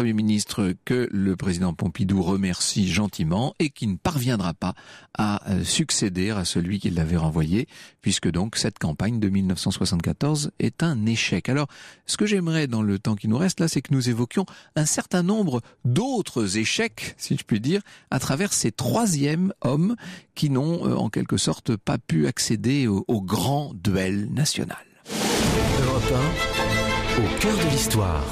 que le président Pompidou remercie gentiment et qui ne parviendra pas à succéder à celui qui l'avait renvoyé, puisque donc cette campagne de 1974 est un échec. Alors, ce que j'aimerais dans le temps qui nous reste là, c'est que nous évoquions un certain nombre d'autres échecs, si je puis dire, à travers ces troisièmes hommes qui n'ont en quelque sorte pas pu accéder au grand duel national. Europe 1, au cœur de l'histoire.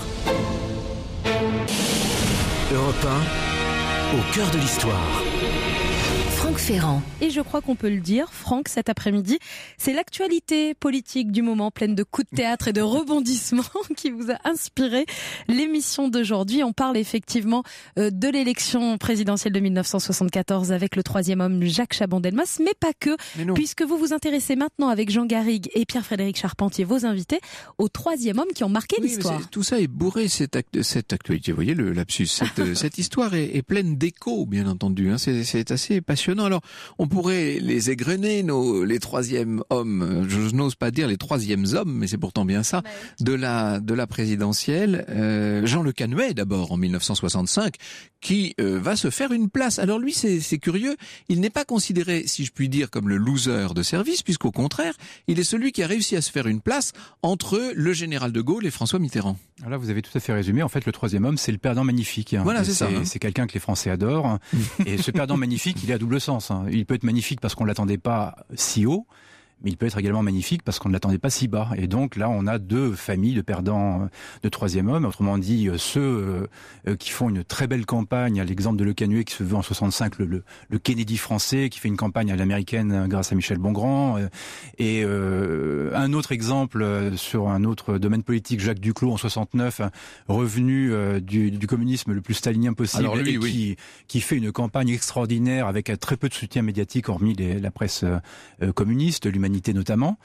Europe 1, au cœur de l'histoire. Franck Ferrand. Et je crois qu'on peut le dire, Franck, cet après-midi, c'est l'actualité politique du moment, pleine de coups de théâtre et de rebondissements qui vous a inspiré l'émission d'aujourd'hui. On parle effectivement de l'élection présidentielle de 1974 avec le troisième homme, Jacques Chaban-Delmas, mais pas que, puisque vous vous intéressez maintenant avec Jean Garrigue et Pierre-Frédéric Charpentier, vos invités, au troisième homme qui ont marqué l'histoire. Tout ça est bourré, cette actualité. Vous voyez le lapsus. Cette histoire est pleine d'échos, bien entendu. C'est assez passionnant. passionnant. Alors, on pourrait les égrener, les troisièmes hommes, je n'ose pas dire les troisièmes hommes, mais c'est pourtant bien ça, de la présidentielle. Jean Le Canuet, d'abord, en 1965, qui va se faire une place. Alors lui, c'est curieux, il n'est pas considéré, si je puis dire, comme le loser de service, puisqu'au contraire, il est celui qui a réussi à se faire une place entre le général de Gaulle et François Mitterrand. Alors là, vous avez tout à fait résumé. En fait, le troisième homme, c'est le perdant magnifique. Voilà, c'est ça. C'est quelqu'un que les Français adorent. Et ce perdant magnifique, il est à double sens. Il peut être magnifique parce qu'on ne l'attendait pas si haut, mais il peut être également magnifique parce qu'on ne l'attendait pas si bas. Et donc là, on a deux familles de perdants de troisième homme. Autrement dit, ceux qui font une très belle campagne, à l'exemple de Le Canuet qui se veut en 65 le Kennedy français, qui fait une campagne à l'américaine grâce à Michel Bongrand. Et un autre exemple sur un autre domaine politique, Jacques Duclos en 69, revenu du communisme le plus stalinien possible. Alors lui, et qui fait une campagne extraordinaire avec très peu de soutien médiatique, hormis la presse communiste, l'humanité notamment.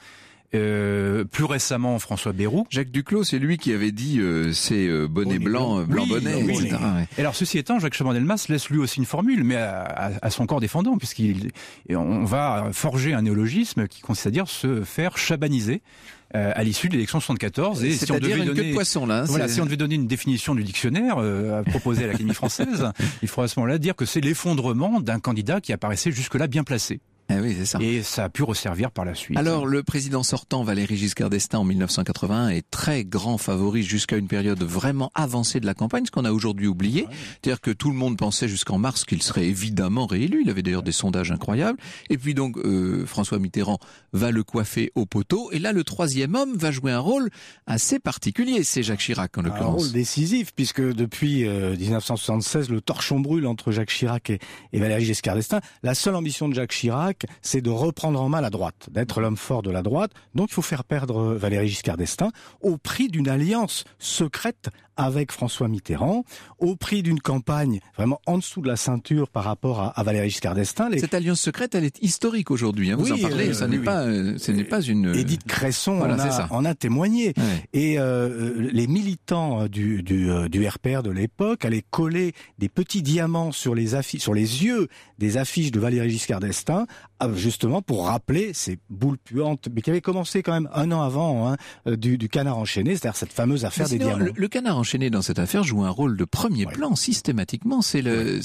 Plus récemment, François Bayrou. Jacques Duclos, c'est lui qui avait dit c'est bonnet blanc, blanc bonnet, etc. Ouais. Et alors, ceci étant, Jacques Chaban-Delmas laisse lui aussi une formule, mais à son corps défendant, puisqu'on va forger un néologisme qui consiste à dire se faire chabaniser à l'issue de l'élection 74. Et si on devait donner une queue de poisson, là. Voilà, si on devait donner une définition du dictionnaire à proposer à l'Académie française, il faudrait à ce moment-là dire que c'est l'effondrement d'un candidat qui apparaissait jusque-là bien placé. Ah oui, c'est ça. Et ça a pu resservir par la suite. Alors, le président sortant, Valéry Giscard d'Estaing, en 1981, est très grand favori jusqu'à une période vraiment avancée de la campagne, ce qu'on a aujourd'hui oublié. C'est-à-dire que tout le monde pensait jusqu'en mars qu'il serait évidemment réélu. Il avait d'ailleurs des sondages incroyables. Et puis donc, François Mitterrand va le coiffer au poteau. Et là, le troisième homme va jouer un rôle assez particulier. C'est Jacques Chirac, en l'occurrence. Un rôle décisif, puisque depuis 1976, le torchon brûle entre Jacques Chirac et Valéry Giscard d'Estaing. La seule ambition de Jacques Chirac, c'est de reprendre en main la droite, d'être l'homme fort de la droite. Donc il faut faire perdre Valéry Giscard d'Estaing au prix d'une alliance secrète avec François Mitterrand, au prix d'une campagne vraiment en dessous de la ceinture par rapport à Valéry Giscard d'Estaing. Cette alliance secrète, elle est historique aujourd'hui. Vous en parlez, ce n'est pas une... Édith Cresson en a témoigné. Ouais. Et les militants du RPR de l'époque allaient coller des petits diamants sur les yeux des affiches de Valéry Giscard d'Estaing, justement pour rappeler ces boules puantes, mais qui avaient commencé quand même un an avant du canard enchaîné, c'est-à-dire cette fameuse affaire des diamants. Le canard enchaîné dans cette affaire joue un rôle de premier plan systématiquement. C'est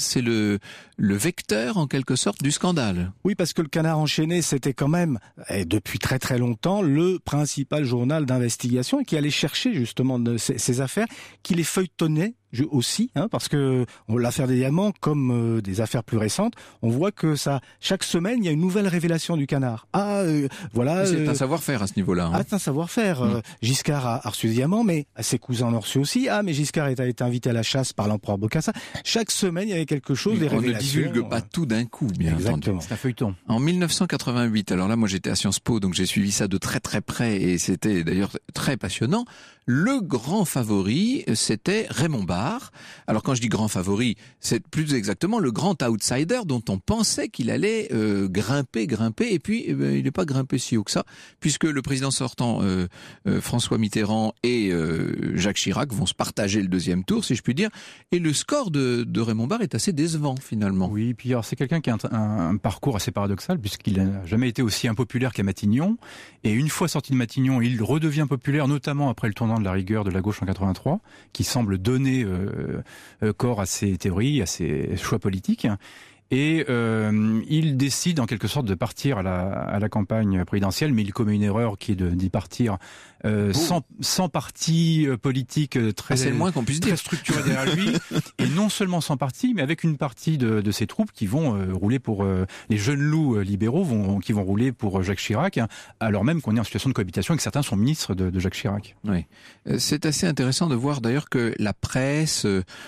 le vecteur en quelque sorte du scandale. Oui, parce que le canard enchaîné, c'était quand même, et depuis très très longtemps, le principal journal d'investigation et qui allait chercher justement ces affaires, qui les feuilletonnait aussi, parce que l'affaire des diamants, comme des affaires plus récentes, on voit que chaque semaine, il y a une nouvelle révélation du canard. Voilà. C'est un savoir-faire à ce niveau-là. C'est un savoir-faire. Giscard a reçu des diamants, mais ses cousins en ont reçu aussi. Mais Giscard a été invité à la chasse par l'empereur Bokassa. Chaque semaine, il y avait quelque chose, des révélations. On ne divulgue pas tout d'un coup, bien Exactement. entendu. C'est un feuilleton. En 1988, alors là, moi j'étais à Sciences Po, donc j'ai suivi ça de très très près, et c'était d'ailleurs très passionnant. Le grand favori, c'était Raymond Barre. Alors quand je dis grand favori, c'est plus exactement le grand outsider dont on pensait qu'il allait grimper, et puis il n'est pas grimpé si haut que ça, puisque le président sortant, François Mitterrand et Jacques Chirac vont se partager le deuxième tour, si je puis dire, et le score de Raymond Barre est assez décevant finalement. Oui, puis alors c'est quelqu'un qui a un parcours assez paradoxal, puisqu'il n'a jamais été aussi impopulaire qu'à Matignon, et une fois sorti de Matignon, il redevient populaire, notamment après le tournant de la rigueur de la gauche en 83, qui semble donner corps à ses théories, à ses choix politiques. Et il décide en quelque sorte de partir à la campagne présidentielle, mais il commet une erreur qui est d'y partir sans parti politique très, c'est le moins qu'on puisse dire, structuré derrière lui, et non seulement sans parti, mais avec une partie de ses troupes qui vont rouler pour les jeunes loups libéraux qui vont rouler pour Jacques Chirac, alors même qu'on est en situation de cohabitation et que certains sont ministres de Jacques Chirac. Oui, c'est assez intéressant de voir d'ailleurs que la presse,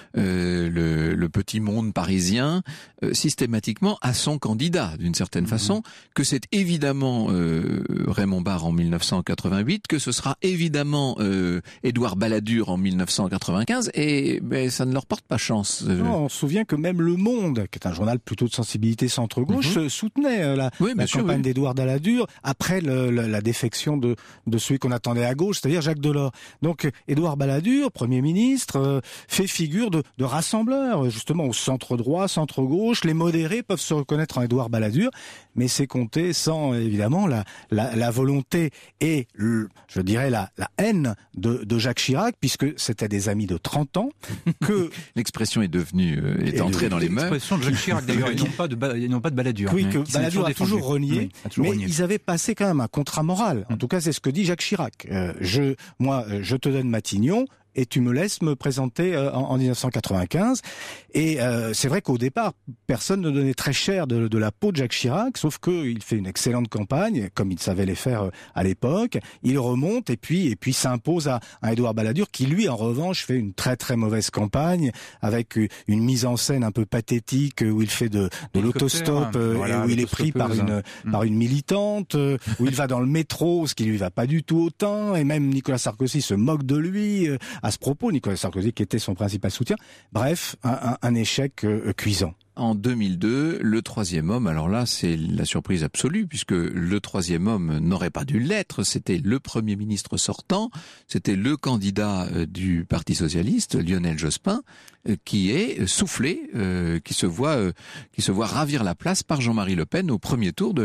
le petit monde parisien, systématiquement a son candidat d'une certaine façon, que c'est évidemment Raymond Barre en 1988, que ce sera évidemment Édouard Balladur en 1995, et ça ne leur porte pas chance. Non, on se souvient que même Le Monde, qui est un journal plutôt de sensibilité centre-gauche, soutenait la campagne d'Édouard Balladur après la défection de celui qu'on attendait à gauche, c'est-à-dire Jacques Delors. Donc Édouard Balladur, Premier ministre, fait figure de rassembleur, justement au centre-droit, centre-gauche, les modérés peuvent se reconnaître en Édouard Balladur, mais c'est compté sans évidemment la volonté et je dirais la haine de Jacques Chirac, puisque c'était des amis de 30 ans que l'expression est entrée dans les mœurs. L'expression de Jacques Chirac d'ailleurs, ils n'ont pas de Balladur. Oui, que Balladur a toujours renié, mais ils avaient passé quand même un contrat moral. En tout cas, c'est ce que dit Jacques Chirac. Je te donne Matignon et tu me laisses me présenter en 1995. Et c'est vrai qu'au départ, personne ne donnait très cher de la peau de Jacques Chirac, sauf qu'il fait une excellente campagne, comme il savait les faire à l'époque. Il remonte et puis s'impose à Édouard Balladur, qui lui, en revanche, fait une très très mauvaise campagne, avec une mise en scène un peu pathétique, où il fait de l'autostop, où il est pris par une militante, où il va dans le métro, ce qui lui va pas du tout autant, et même Nicolas Sarkozy se moque de lui à ce propos, Nicolas Sarkozy qui était son principal soutien. Bref, un échec cuisant. En 2002, le troisième homme, alors là, c'est la surprise absolue, puisque le troisième homme n'aurait pas dû l'être. C'était le Premier ministre sortant, c'était le candidat du Parti socialiste, Lionel Jospin, qui est soufflé, qui se voit ravir la place par Jean-Marie Le Pen au premier tour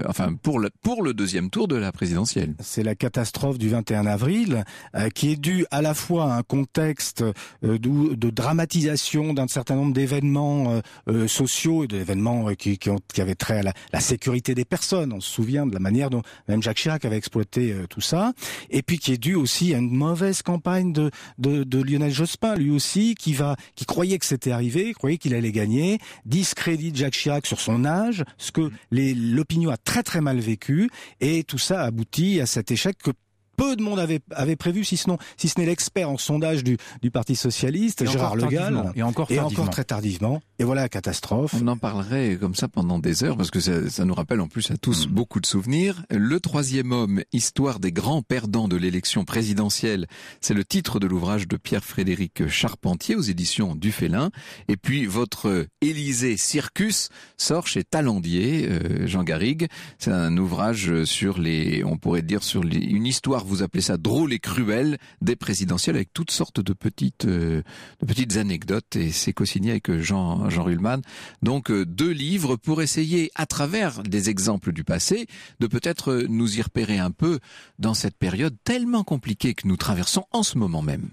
pour le deuxième tour de la présidentielle. C'est la catastrophe du 21 avril, qui est due à la fois à un contexte de dramatisation d'un certain nombre d'événements sociaux et d'événements qui avaient trait à la sécurité des personnes. On se souvient de la manière dont même Jacques Chirac avait exploité tout ça. Et puis qui est dû aussi à une mauvaise campagne de Lionel Jospin, lui aussi, qui croyait que c'était arrivé, croyait qu'il allait gagner, discrédite Jacques Chirac sur son âge, ce que l'opinion a très très mal vécu, et tout ça aboutit à cet échec que peu de monde avait prévu, si ce n'est l'expert en sondage du Parti socialiste, Gérard Le Gall, et encore très tardivement. Et voilà la catastrophe. On en parlerait comme ça pendant des heures, parce que ça nous rappelle en plus à tous beaucoup de souvenirs. Le troisième homme, histoire des grands perdants de l'élection présidentielle, c'est le titre de l'ouvrage de Pierre-Frédéric Charpentier aux éditions du Félin. Et puis votre Élysée Circus sort chez Talandier, Jean Garrigue. C'est un ouvrage on pourrait dire sur une histoire, vous appelez ça drôle et cruelle, des présidentielles, avec toutes sortes de petites anecdotes, et c'est co-signé avec Jean Ruhlmann. Donc 2 livres pour essayer, à travers des exemples du passé, de peut-être nous y repérer un peu dans cette période tellement compliquée que nous traversons en ce moment même.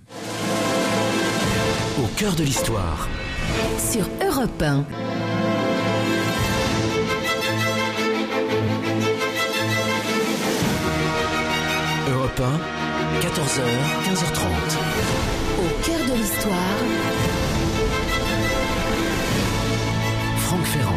Au cœur de l'histoire. Sur Europe 1. Europe 1, 14h, 15h30. Au cœur de l'histoire. Franck Ferrand.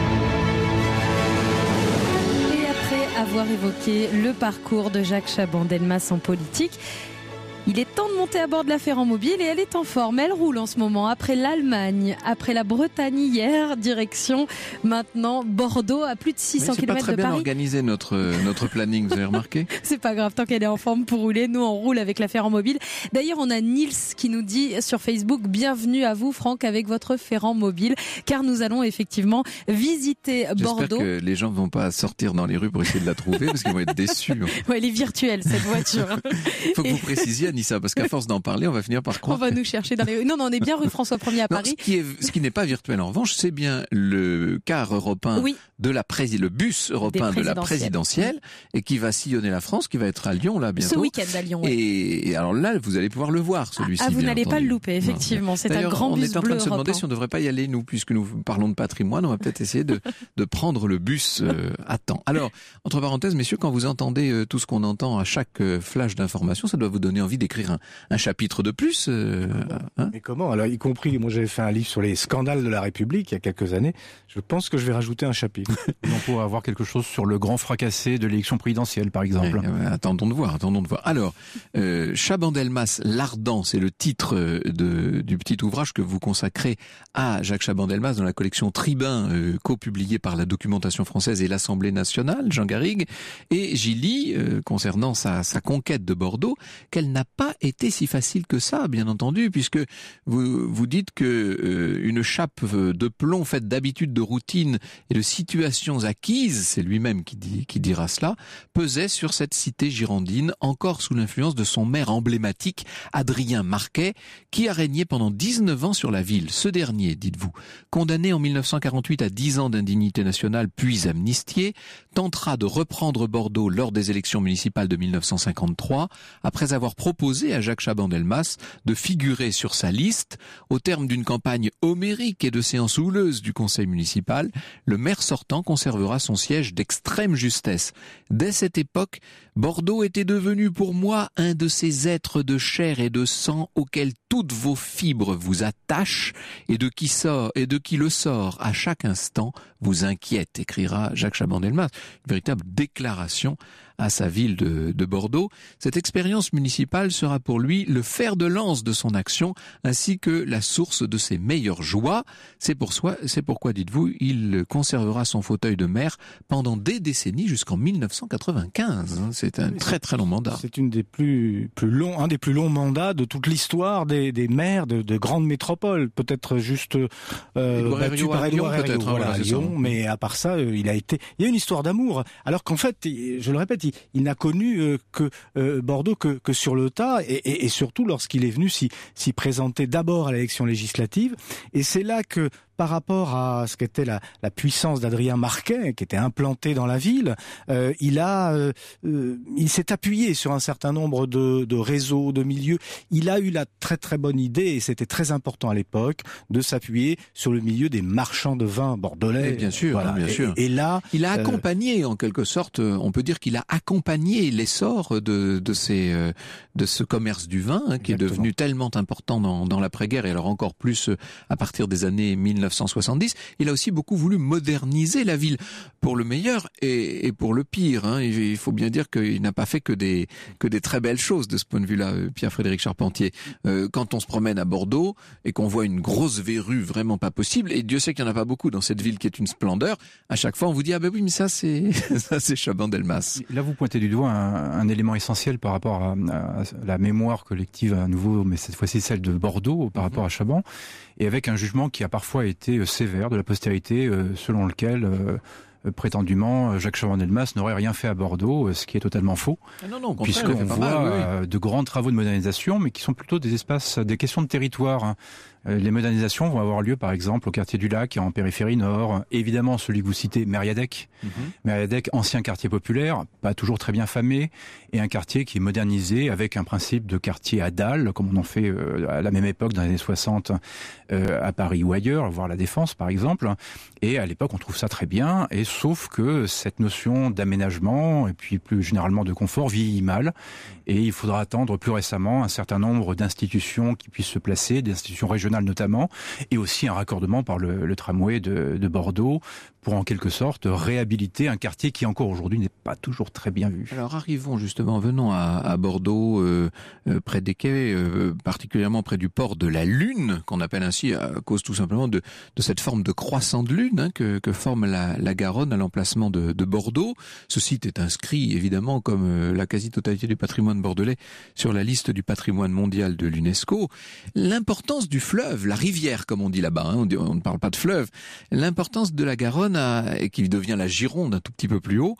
Et après avoir évoqué le parcours de Jacques Chaban-Delmas en politique, il est temps de monter à bord de la Ferrand Mobile, et elle est en forme. Elle roule en ce moment. Après l'Allemagne, après la Bretagne hier, direction maintenant Bordeaux, à plus de 600 km de Paris. C'est pas très bien organisé notre planning, vous avez remarqué? C'est pas grave, tant qu'elle est en forme pour rouler. Nous, on roule avec la Ferrand Mobile. D'ailleurs, on a Nils qui nous dit sur Facebook: bienvenue à vous, Franck, avec votre Ferrand Mobile, car nous allons effectivement visiter Bordeaux. J'espère que les gens vont pas sortir dans les rues pour essayer de la trouver, parce qu'ils vont être déçus. Ouais, elle est virtuelle, cette voiture. Faut que vous précisiez, Anissa, parce qu'à force d'en parler, on va finir par croire. On va nous chercher dans les rues. Non, on est bien rue François 1er à Paris. Ce qui n'est pas virtuel, en revanche, c'est bien le car européen le bus européen de la présidentielle, et qui va sillonner la France, qui va être à Lyon, là, bientôt. Ce week-end à Lyon. Et alors là, vous allez pouvoir le voir, celui-ci. Vous n'allez pas le louper, effectivement. C'est un grand bus bleu. On est en train de se demander si on ne devrait pas y aller, nous, puisque nous parlons de patrimoine, on va peut-être essayer de prendre le bus à temps. Alors, entre parenthèses, messieurs, quand vous entendez tout ce qu'on entend à chaque flash d'information, ça doit vous donner envie d'écrire un chapitre de plus. Mais comment? Alors, y compris, moi j'avais fait un livre sur les scandales de la République il y a quelques années. Je pense que je vais rajouter un chapitre. On pourrait avoir quelque chose sur le grand fracassé de l'élection présidentielle, par exemple. Attendons de voir. Alors, Chaban-Delmas, l'Ardent, c'est le titre du petit ouvrage que vous consacrez à Jacques Chaban-Delmas dans la collection Tribun, co-publiée par la Documentation française et l'Assemblée nationale, Jean Garrigue. Et j'y lis, concernant sa conquête de Bordeaux, qu'elle n'a pas été si facile que ça, bien entendu, puisque vous dites que une chape de plomb faite d'habitudes de routine et de situations acquises, c'est lui-même qui dira cela, pesait sur cette cité girondine, encore sous l'influence de son maire emblématique, Adrien Marquet, qui a régné pendant 19 ans sur la ville. Ce dernier, dites-vous, condamné en 1948 à 10 ans d'indignité nationale, puis amnistié, tentera de reprendre Bordeaux lors des élections municipales de 1953, après avoir proposé à Jacques Chaban-Delmas de figurer sur sa liste. Au terme d'une campagne homérique et de séances houleuses du conseil municipal, le maire sortant conservera son siège d'extrême justesse. Dès cette époque, Bordeaux était devenu pour moi un de ces êtres de chair et de sang auxquels toutes vos fibres vous attachent et de qui le sort à chaque instant vous inquiète, écrira Jacques Chaban-Delmas. Une véritable déclaration à sa ville de Bordeaux. Cette expérience municipale sera pour lui le fer de lance de son action ainsi que la source de ses meilleures joies. C'est pourquoi, dites-vous, il conservera son fauteuil de maire pendant des décennies jusqu'en 1995. C'est un très très long mandat. C'est un des plus longs mandats de toute l'histoire des maires de grandes métropoles. Peut-être juste battu par Édouard Herriot, à Lyon, mais à part ça, il y a une histoire d'amour. Alors qu'en fait, je le répète, il n'a connu que Bordeaux que sur le tas, et surtout lorsqu'il est venu s'y présenter d'abord à l'élection législative. Et c'est là que, par rapport à ce qu'était la puissance d'Adrien Marquet, qui était implanté dans la ville, il s'est appuyé sur un certain nombre de réseaux, de milieux. Il a eu la très très bonne idée, et c'était très important à l'époque, de s'appuyer sur le milieu des marchands de vin bordelais. Et bien sûr, voilà. Bien sûr. Et là, il a accompagné, en quelque sorte, on peut dire qu'il a accompagné l'essor de ce commerce du vin, qui est devenu tellement important dans l'après-guerre, et alors encore plus à partir des années 1970. Il a aussi beaucoup voulu moderniser la ville, pour le meilleur et pour le pire. Il faut bien dire qu'il n'a pas fait que des très belles choses de ce point de vue-là, Pierre-Frédéric Charpentier. Quand on se promène à Bordeaux et qu'on voit une grosse verrue vraiment pas possible, et Dieu sait qu'il n'y en a pas beaucoup dans cette ville qui est une splendeur, à chaque fois on vous dit « Ah ben oui, mais ça c'est Chaban-Delmas ». Là vous pointez du doigt un élément essentiel par rapport à la mémoire collective à nouveau, mais cette fois-ci celle de Bordeaux par rapport à Chaban, et avec un jugement qui a parfois été sévère de la postérité, selon lequel prétendument Jacques Chaban-Delmas n'aurait rien fait à Bordeaux, ce qui est totalement faux, puisqu'on voit de grands travaux de modernisation, mais qui sont plutôt des questions de territoire. Les modernisations vont avoir lieu, par exemple, au quartier du Lac, en périphérie nord. Évidemment, celui que vous citez, Mériadec. Mériadec, ancien quartier populaire, pas toujours très bien famé, et un quartier qui est modernisé avec un principe de quartier à dalles, comme on en fait à la même époque, dans les années 60, à Paris ou ailleurs, voire la Défense, par exemple. Et à l'époque, on trouve ça très bien, et sauf que cette notion d'aménagement, et puis plus généralement de confort, vieillit mal. Et il faudra attendre plus récemment un certain nombre d'institutions qui puissent se placer, des institutions régionales notamment, et aussi un raccordement par le tramway de Bordeaux, pour en quelque sorte réhabiliter un quartier qui encore aujourd'hui n'est pas toujours très bien vu. Alors venons à Bordeaux, près des quais, particulièrement près du port de la Lune, qu'on appelle ainsi à cause tout simplement de cette forme de croissant de lune que forme la Garonne à l'emplacement de Bordeaux. Ce site est inscrit évidemment comme la quasi-totalité du patrimoine bordelais sur la liste du patrimoine mondial de l'UNESCO. L'importance du fleuve, la rivière comme on dit là-bas, on ne parle pas de fleuve, l'importance de la Garonne et qui devient la Gironde un tout petit peu plus haut,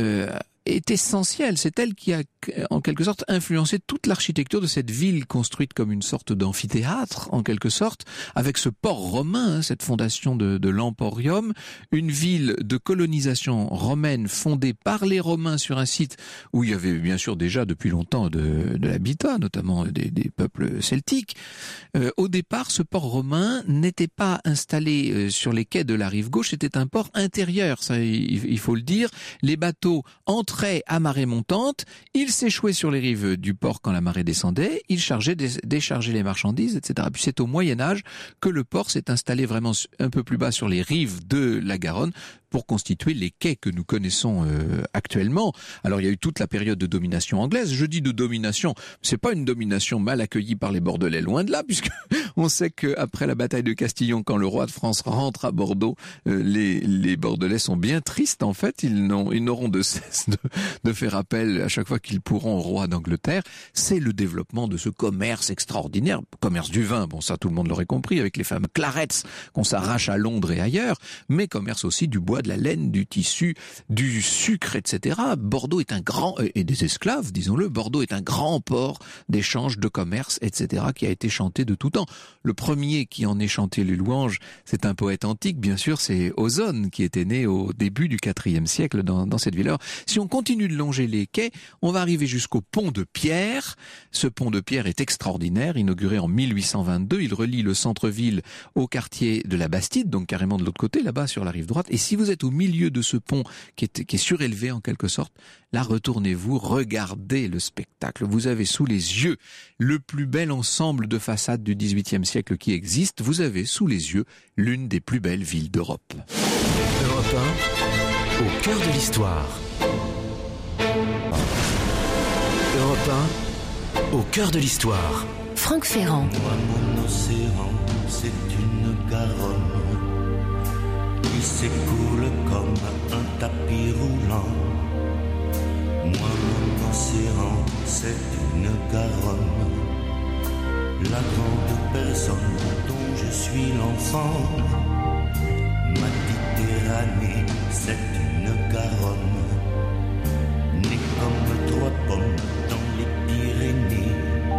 est essentielle. C'est elle qui a, en quelque sorte, influencé toute l'architecture de cette ville construite comme une sorte d'amphithéâtre, en quelque sorte, avec ce port romain, cette fondation de l'Emporium, une ville de colonisation romaine fondée par les Romains sur un site où il y avait bien sûr déjà depuis longtemps de l'habitat, notamment des peuples celtiques. Au départ, ce port romain n'était pas installé sur les quais de la rive gauche, c'était un port intérieur, ça il faut le dire. Les bateaux entraient à marée montante, ils s'échouaient sur les rives du port quand la marée descendait, ils déchargeaient les marchandises, etc. Puis c'est au Moyen-Âge que le port s'est installé vraiment un peu plus bas sur les rives de la Garonne pour constituer les quais que nous connaissons actuellement. Alors il y a eu toute la période de domination anglaise. Je dis de domination, c'est pas une domination mal accueillie par les Bordelais, loin de là, puisque on sait qu'après la bataille de Castillon, quand le roi de France rentre à Bordeaux, les Bordelais sont bien tristes en fait. Ils n'auront de cesse de faire appel à chaque fois qu'ils pourront au roi d'Angleterre, c'est le développement de ce commerce extraordinaire, commerce du vin, bon ça tout le monde l'aurait compris, avec les fameux clarets qu'on s'arrache à Londres et ailleurs, mais commerce aussi du bois, de la laine, du tissu, du sucre, etc. Bordeaux est un grand, et des esclaves, disons-le, Bordeaux est un grand port d'échange, de commerce, etc., qui a été chanté de tout temps. Le premier qui en ait chanté les louanges, c'est un poète antique, bien sûr, c'est Ozone, qui était né au début du IVe siècle dans cette ville. Alors, si on continue de longer les quais, on va arriver jusqu'au pont de Pierre. Ce pont de Pierre est extraordinaire, inauguré en 1822. Il relie le centre-ville au quartier de la Bastide, donc carrément de l'autre côté, là-bas sur la rive droite. Et si vous êtes au milieu de ce pont qui est surélevé en quelque sorte, là, retournez-vous, regardez le spectacle. Vous avez sous les yeux le plus bel ensemble de façades du XVIIIe siècle qui existe. Vous avez sous les yeux l'une des plus belles villes d'Europe. Europe 1, au cœur de l'histoire. Europe 1, au cœur de l'histoire. Franck Ferrand. Moi, mon océan, c'est une Garonne qui s'écoule comme un tapis roulant. Moi, mon océan, c'est une Garonne, la grande personne dont je suis l'enfant. Ma Méditerranée, c'est une Garonne, née comme 3 pommes dans les Pyrénées.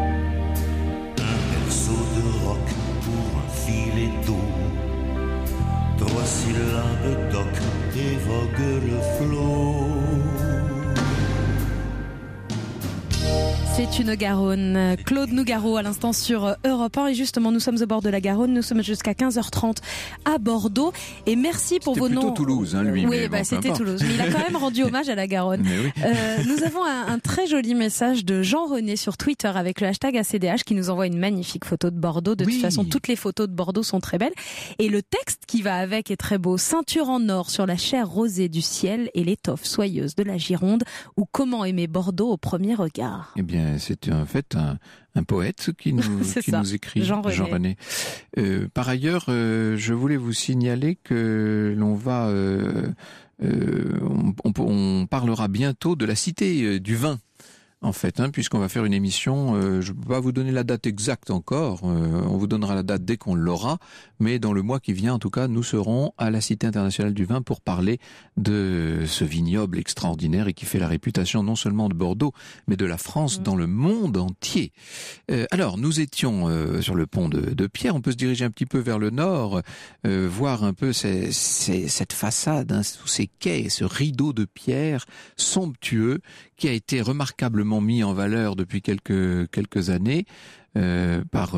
Un berceau de roc pour un filet d'eau, 3 syllabes d'oc évoquent le flot. C'est une Garonne. Claude Nougaro à l'instant sur Europe 1. Et justement, nous sommes au bord de la Garonne. Nous sommes jusqu'à 15h30 à Bordeaux. Et merci pour vos noms. C'était plutôt Toulouse, lui. Oui, c'était Toulouse. Mais il a quand même rendu hommage à la Garonne. Oui. Nous avons un très joli message de Jean-René sur Twitter avec le hashtag ACDH qui nous envoie une magnifique photo de Bordeaux. De toute façon, toutes les photos de Bordeaux sont très belles. Et le texte qui va avec est très beau. Ceinture en or sur la chair rosée du ciel et l'étoffe soyeuse de la Gironde. Ou comment aimer Bordeaux au premier regard. Eh bien, c'est en fait un poète qui nous écrit, Jean-René. Par ailleurs, je voulais vous signaler que l'on va, on parlera bientôt de la cité du vin. En fait, puisqu'on va faire une émission, je ne peux pas vous donner la date exacte encore, on vous donnera la date dès qu'on l'aura, mais dans le mois qui vient, en tout cas, nous serons à la Cité internationale du vin pour parler de ce vignoble extraordinaire et qui fait la réputation non seulement de Bordeaux, mais de la France dans le monde entier. Alors, nous étions sur le pont de Pierre, on peut se diriger un petit peu vers le nord, voir un peu cette façade, tous ces quais, ce rideau de pierre somptueux qui a été remarquablement mis en valeur depuis quelques années par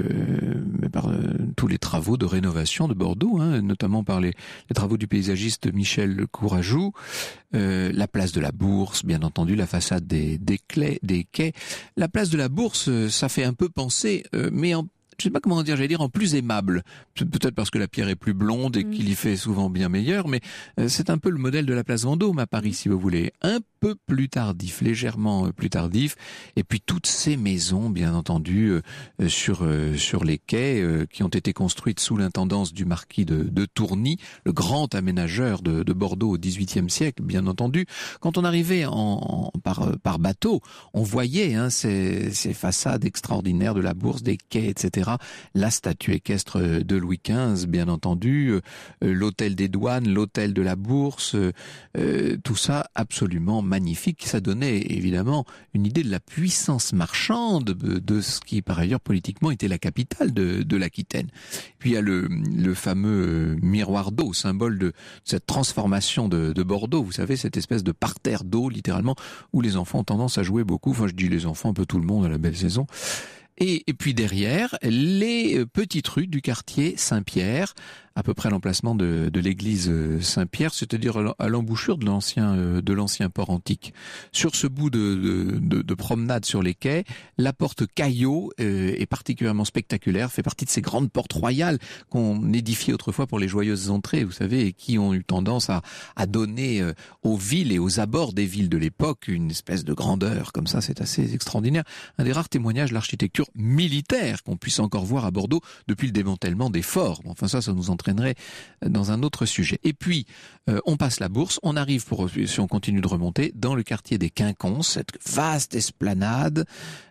tous les travaux de rénovation de Bordeaux, notamment par les travaux du paysagiste Michel Courajou, la place de la Bourse, bien entendu, la façade des quais. La place de la Bourse, ça fait un peu penser, mais je sais pas comment dire, j'allais dire en plus aimable. Peut-être parce que la pierre est plus blonde et qu'il y fait souvent bien meilleur, mais c'est un peu le modèle de la place Vendôme à Paris, si vous voulez. Un peu plus tardif, légèrement plus tardif. Et puis toutes ces maisons, bien entendu, sur les quais, qui ont été construites sous l'intendance du marquis de Tourny, le grand aménageur de Bordeaux au XVIIIe siècle, bien entendu. Quand on arrivait par bateau, on voyait ces façades extraordinaires de la Bourse, des quais, etc. La statue équestre de Louis XV, bien entendu, l'hôtel des douanes, l'hôtel de la Bourse, tout ça absolument magnifique. Ça donnait évidemment une idée de la puissance marchande de ce qui par ailleurs politiquement était la capitale de l'Aquitaine. Puis il y a le fameux miroir d'eau, symbole de cette transformation de Bordeaux. Vous savez, cette espèce de parterre d'eau littéralement où les enfants ont tendance à jouer beaucoup. Enfin, je dis les enfants, un peu tout le monde à la belle saison. Et puis derrière, les petites rues du quartier Saint-Pierre, à peu près à l'emplacement de l'église Saint-Pierre, c'est-à-dire à l'embouchure de l'ancien port antique. Sur ce bout de promenade sur les quais, la porte Caillot est particulièrement spectaculaire, fait partie de ces grandes portes royales qu'on édifiait autrefois pour les joyeuses entrées, vous savez, et qui ont eu tendance à donner aux villes et aux abords des villes de l'époque une espèce de grandeur, comme ça, c'est assez extraordinaire. Un des rares témoignages de l'architecture militaire qu'on puisse encore voir à Bordeaux depuis le démantèlement des forts. Enfin ça nous entraîne entraînerait dans un autre sujet. Et puis, on passe la Bourse, on arrive, si on continue de remonter, dans le quartier des Quinconces, cette vaste esplanade,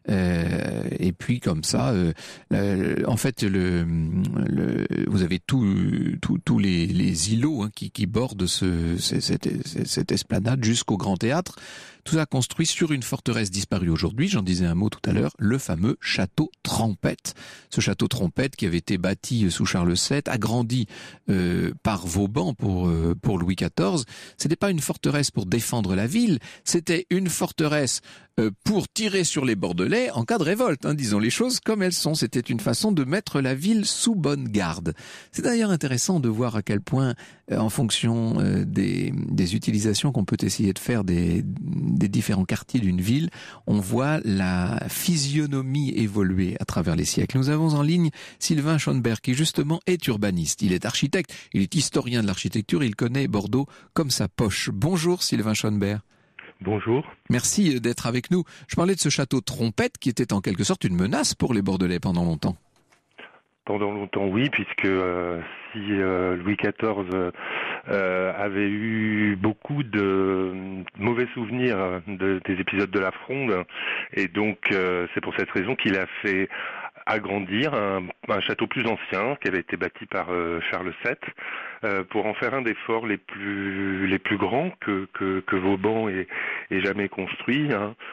et puis comme ça, en fait, vous avez tous les îlots qui bordent cette esplanade jusqu'au Grand Théâtre. Tout ça construit sur une forteresse disparue aujourd'hui, j'en disais un mot tout à l'heure, le fameux château Trompette. Ce château Trompette qui avait été bâti sous Charles VII, agrandi par Vauban pour Louis XIV. C'était pas une forteresse pour défendre la ville, c'était une forteresse pour tirer sur les Bordelais en cas de révolte, disons les choses comme elles sont. C'était une façon de mettre la ville sous bonne garde. C'est d'ailleurs intéressant de voir à quel point, en fonction des utilisations qu'on peut essayer de faire des différents quartiers d'une ville, on voit la physionomie évoluer à travers les siècles. Nous avons en ligne Sylvain Schoenberg, qui justement est urbaniste. Il est architecte, il est historien de l'architecture, il connaît Bordeaux comme sa poche. Bonjour Sylvain Schoenberg. Bonjour. Merci d'être avec nous. Je parlais de ce château Trompette qui était en quelque sorte une menace pour les Bordelais pendant longtemps. Pendant longtemps, oui, puisque si Louis XIV avait eu beaucoup de mauvais souvenirs des épisodes de la Fronde, et donc c'est pour cette raison qu'il a fait agrandir un château plus ancien qui avait été bâti par Charles VII pour en faire un des forts les plus grands que Vauban ait jamais construit.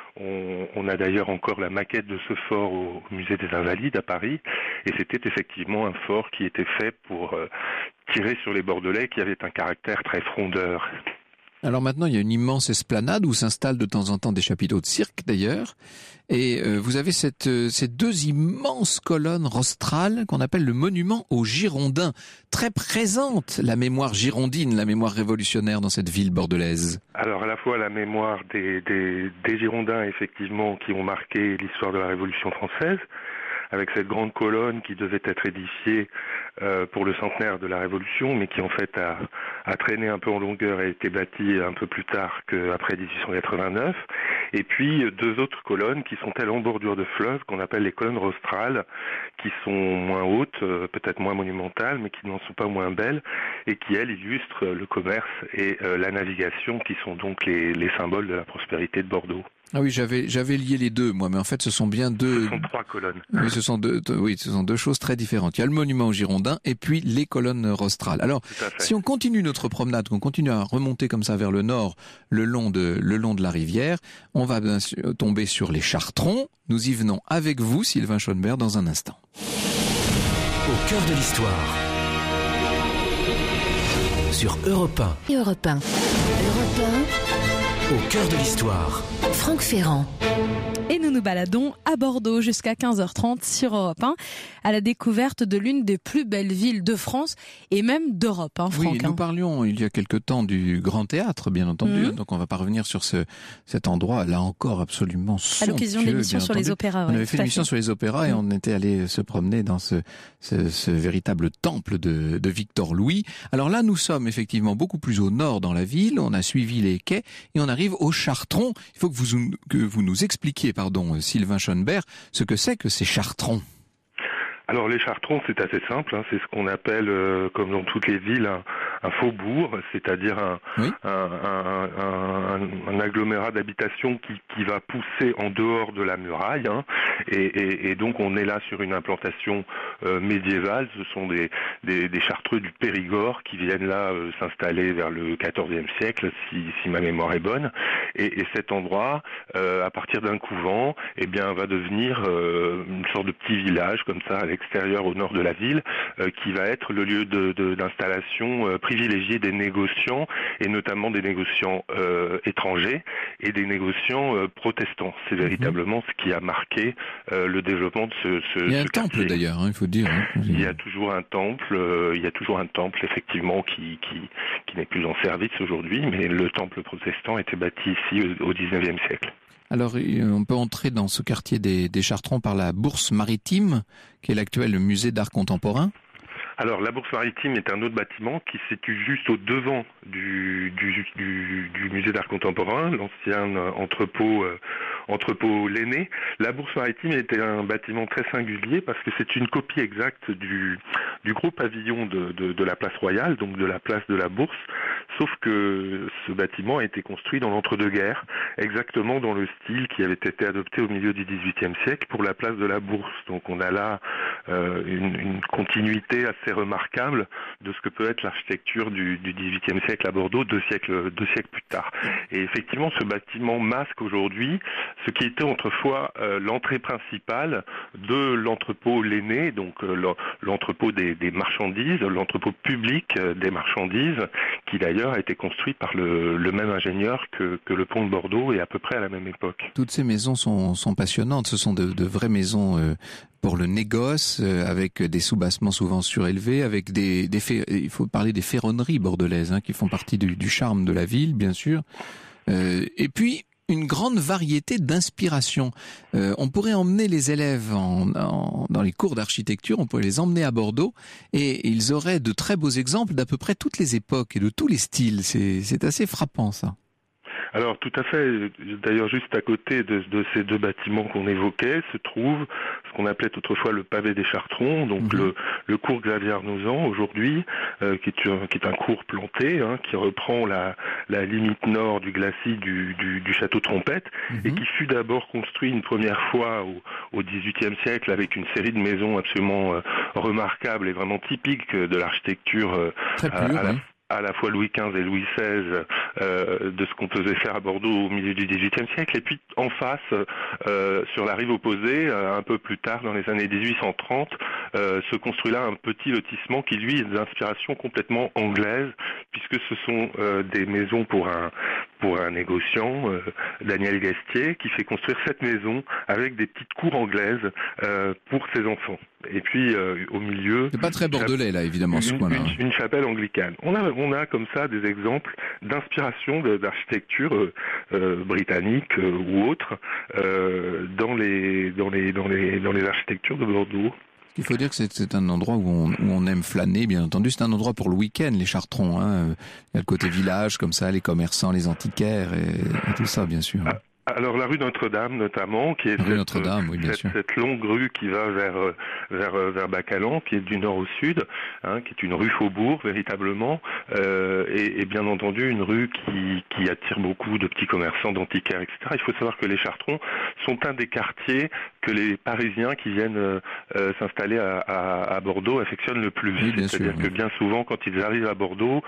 On a d'ailleurs encore la maquette de ce fort au musée des Invalides à Paris, et c'était effectivement un fort qui était fait pour tirer sur les Bordelais, qui avaient un caractère très frondeur. Alors maintenant, il y a une immense esplanade où s'installent de temps en temps des chapiteaux de cirque d'ailleurs. Et vous avez ces deux immenses colonnes rostrales qu'on appelle le monument aux Girondins. Très présente la mémoire girondine, la mémoire révolutionnaire dans cette ville bordelaise. Alors à la fois la mémoire des Girondins, effectivement, qui ont marqué l'histoire de la Révolution française, avec cette grande colonne qui devait être édifiée pour le centenaire de la Révolution, mais qui en fait a traîné un peu en longueur et a été bâtie un peu plus tard qu'après 1889. Et puis deux autres colonnes qui sont elles en bordure de fleuve, qu'on appelle les colonnes rostrales, qui sont moins hautes, peut-être moins monumentales, mais qui n'en sont pas moins belles, et qui elles illustrent le commerce et la navigation, qui sont donc les symboles de la prospérité de Bordeaux. Ah oui, j'avais lié les deux, moi, mais en fait, ce sont bien deux. Ce sont trois colonnes. Oui, ce sont deux choses très différentes. Il y a le monument aux Girondins et puis les colonnes rostrales. Alors, si on continue notre promenade, qu'on continue à remonter comme ça vers le nord, le long de la rivière, on va bien sûr tomber sur les Chartrons. Nous y venons avec vous, Sylvain Schoenberg, dans un instant. Au cœur de l'histoire. Sur Europe 1. Europe 1. Europe 1. Au cœur de l'histoire. Franck Ferrand. Et nous nous baladons à Bordeaux jusqu'à 15h30 sur Europe 1 à la découverte de l'une des plus belles villes de France et même d'Europe, Franck. Oui, nous parlions il y a quelque temps du Grand Théâtre, bien entendu. Donc on va pas revenir sur cet endroit, là encore, absolument somptueux. À l'occasion de l'émission sur les opéras. On avait fait une émission sur les opéras et on était allé se promener dans ce véritable temple de Victor Louis. Alors là, nous sommes effectivement beaucoup plus au nord dans la ville. On a suivi les quais et on arrive aux Chartrons. Il faut que vous nous expliquiez, Sylvain Schoenberg, ce que c'est que ces Chartrons. Alors les Chartrons, c'est assez simple, c'est ce qu'on appelle, comme dans toutes les villes, un faubourg, c'est-à-dire un agglomérat d'habitation qui va pousser en dehors de la muraille, et donc on est là sur une implantation médiévale. Ce sont des Chartreux du Périgord qui viennent là s'installer vers le XIVe siècle, si ma mémoire est bonne, et cet endroit, à partir d'un couvent, va devenir une sorte de petit village comme ça à l'extérieur au nord de la ville, qui va être le lieu d'installation privilégié des négociants, et notamment des négociants étrangers et des négociants protestants. C'est véritablement ce qui a marqué le développement de ce Il y a un quartier. temple d'ailleurs, il faut dire. Il y a toujours un temple, effectivement, qui n'est plus en service aujourd'hui, mais le temple protestant était bâti ici au XIXe siècle. Alors, on peut entrer dans ce quartier des Chartrons par la Bourse maritime, qui est l'actuel musée d'art contemporain. Alors, la Bourse Maritime est un autre bâtiment qui se situe juste au devant du musée d'art contemporain, l'ancien entrepôt Lenné. La Bourse Maritime était un bâtiment très singulier parce que c'est une copie exacte du gros pavillon de la place Royale, donc de la place de la Bourse, sauf que ce bâtiment a été construit dans l'entre-deux-guerres, exactement dans le style qui avait été adopté au milieu du XVIIIe siècle pour la place de la Bourse. Donc on a là une continuité assez remarquable de ce que peut être l'architecture du XVIIIe siècle à Bordeaux, deux siècles plus tard. Et effectivement, ce bâtiment masque aujourd'hui ce qui était autrefois l'entrée principale de l'entrepôt Lenné, donc l'entrepôt des marchandises, l'entrepôt public des marchandises, qui d'ailleurs a été construit par le même ingénieur que le pont de Bordeaux et à peu près à la même époque. Toutes ces maisons sont passionnantes, ce sont de vraies maisons pour le négoce, avec des soubassements souvent surélevés, avec il faut parler des ferronneries bordelaises, qui font partie du charme de la ville, bien sûr. Et puis, une grande variété d'inspiration. On pourrait emmener les élèves dans les cours d'architecture, on pourrait les emmener à Bordeaux, et ils auraient de très beaux exemples d'à peu près toutes les époques et de tous les styles. C'est assez frappant, ça. Alors tout à fait. D'ailleurs, juste à côté de ces deux bâtiments qu'on évoquait se trouve ce qu'on appelait autrefois le pavé des Chartrons, donc le cours Xavier Arnouzan aujourd'hui, qui est un cours planté, qui reprend la limite nord du glacis du château Trompette, et qui fut d'abord construit une première fois au XVIIIe siècle avec une série de maisons absolument remarquables et vraiment typiques de l'architecture à la fois Louis XV et Louis XVI, de ce qu'on faisait faire à Bordeaux au milieu du XVIIIe siècle, et puis en face, sur la rive opposée, un peu plus tard, dans les années 1830, se construit là un petit lotissement qui, lui, est d'inspiration complètement anglaise, puisque ce sont des maisons pour un négociant, Daniel Gastier, qui fait construire cette maison avec des petites cours anglaises pour ses enfants. Et puis au milieu, c'est pas très bordelais là, évidemment, ce coin-là. Une chapelle anglicane. On a comme ça des exemples d'inspiration d'architecture britannique ou autre dans les architectures de Bordeaux. Il faut dire que c'est un endroit où on aime flâner, bien entendu. C'est un endroit pour le week-end, les Chartrons. Il y a le côté village, comme ça, les commerçants, les antiquaires et tout ça, bien sûr. Alors la rue Notre-Dame notamment, qui est cette longue rue qui va vers Bacalan, qui est du nord au sud, qui est une rue faubourg véritablement, et bien entendu une rue qui attire beaucoup de petits commerçants, d'antiquaires, etc. Il faut savoir que les Chartrons sont un des quartiers que les Parisiens qui viennent s'installer à Bordeaux affectionnent le plus. Oui, c'est-à-dire que bien souvent, quand ils arrivent à Bordeaux,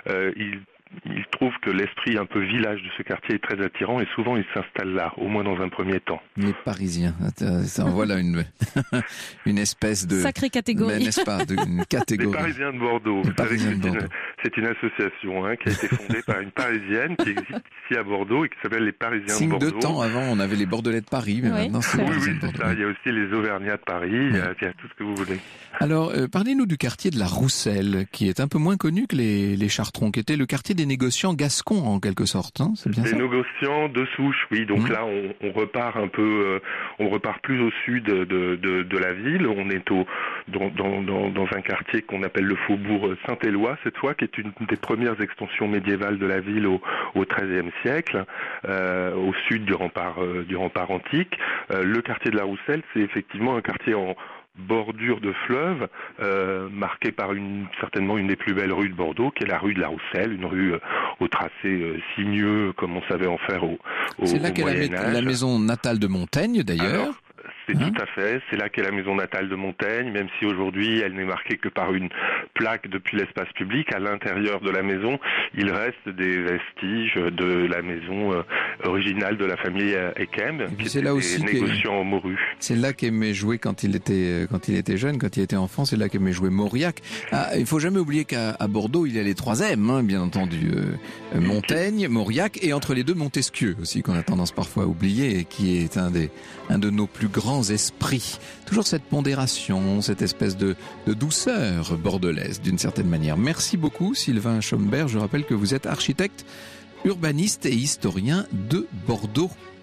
ils trouvent que l'esprit un peu village de ce quartier est très attirant et souvent ils s'installent là, au moins dans un premier temps. Les Parisiens, voilà une espèce de... Sacrée catégorie. N'est-ce pas, une catégorie. Les Parisiens de Bordeaux. C'est une association qui a été fondée par une Parisienne qui existe ici à Bordeaux et qui s'appelle les Parisiens de Bordeaux. De temps avant, on avait les Bordelais de Paris, mais maintenant c'est les Parisiens de Bordeaux. Ça. Il y a aussi les Auvergnats de Paris, il y a tout ce que vous voulez. Alors, parlez-nous du quartier de la Rousselle, qui est un peu moins connu que les Chartrons, qui était le quartier des négociants gascons en quelque sorte, c'est bien ça ? Des négociants de souche, oui. Donc là, on repart un peu, on repart plus au sud de la ville. On est dans un quartier qu'on appelle le faubourg Saint-Éloi cette fois, qui est une des premières extensions médiévales de la ville au XIIIe siècle, au sud du rempart antique. Le quartier de la Rousselle, c'est effectivement un quartier en bordure de fleuve, marquée par certainement une des plus belles rues de Bordeaux, qui est la rue de la Rousselle, une rue au tracé sinueux comme on savait en faire au C'est là qu'est la maison natale de Montaigne d'ailleurs. C'est tout à fait. C'est là qu'est la maison natale de Montaigne, même si aujourd'hui elle n'est marquée que par une plaque depuis l'espace public. À l'intérieur de la maison, il reste des vestiges de la maison originale de la famille Ekem, qui était des négociants en morue. C'est là qu'aimait jouer quand il était jeune, quand il était enfant. C'est là qu'aimait jouer Mauriac. Il faut jamais oublier qu'à Bordeaux, il y a les 3 M, bien entendu. Montaigne, Mauriac et entre les deux Montesquieu aussi, qu'on a tendance parfois à oublier et qui est un de nos plus grands esprits. Toujours cette pondération, cette espèce de douceur bordelaise d'une certaine manière. Merci beaucoup Sylvain Schombert. Je rappelle que vous êtes architecte, urbaniste et historien de Bordeaux.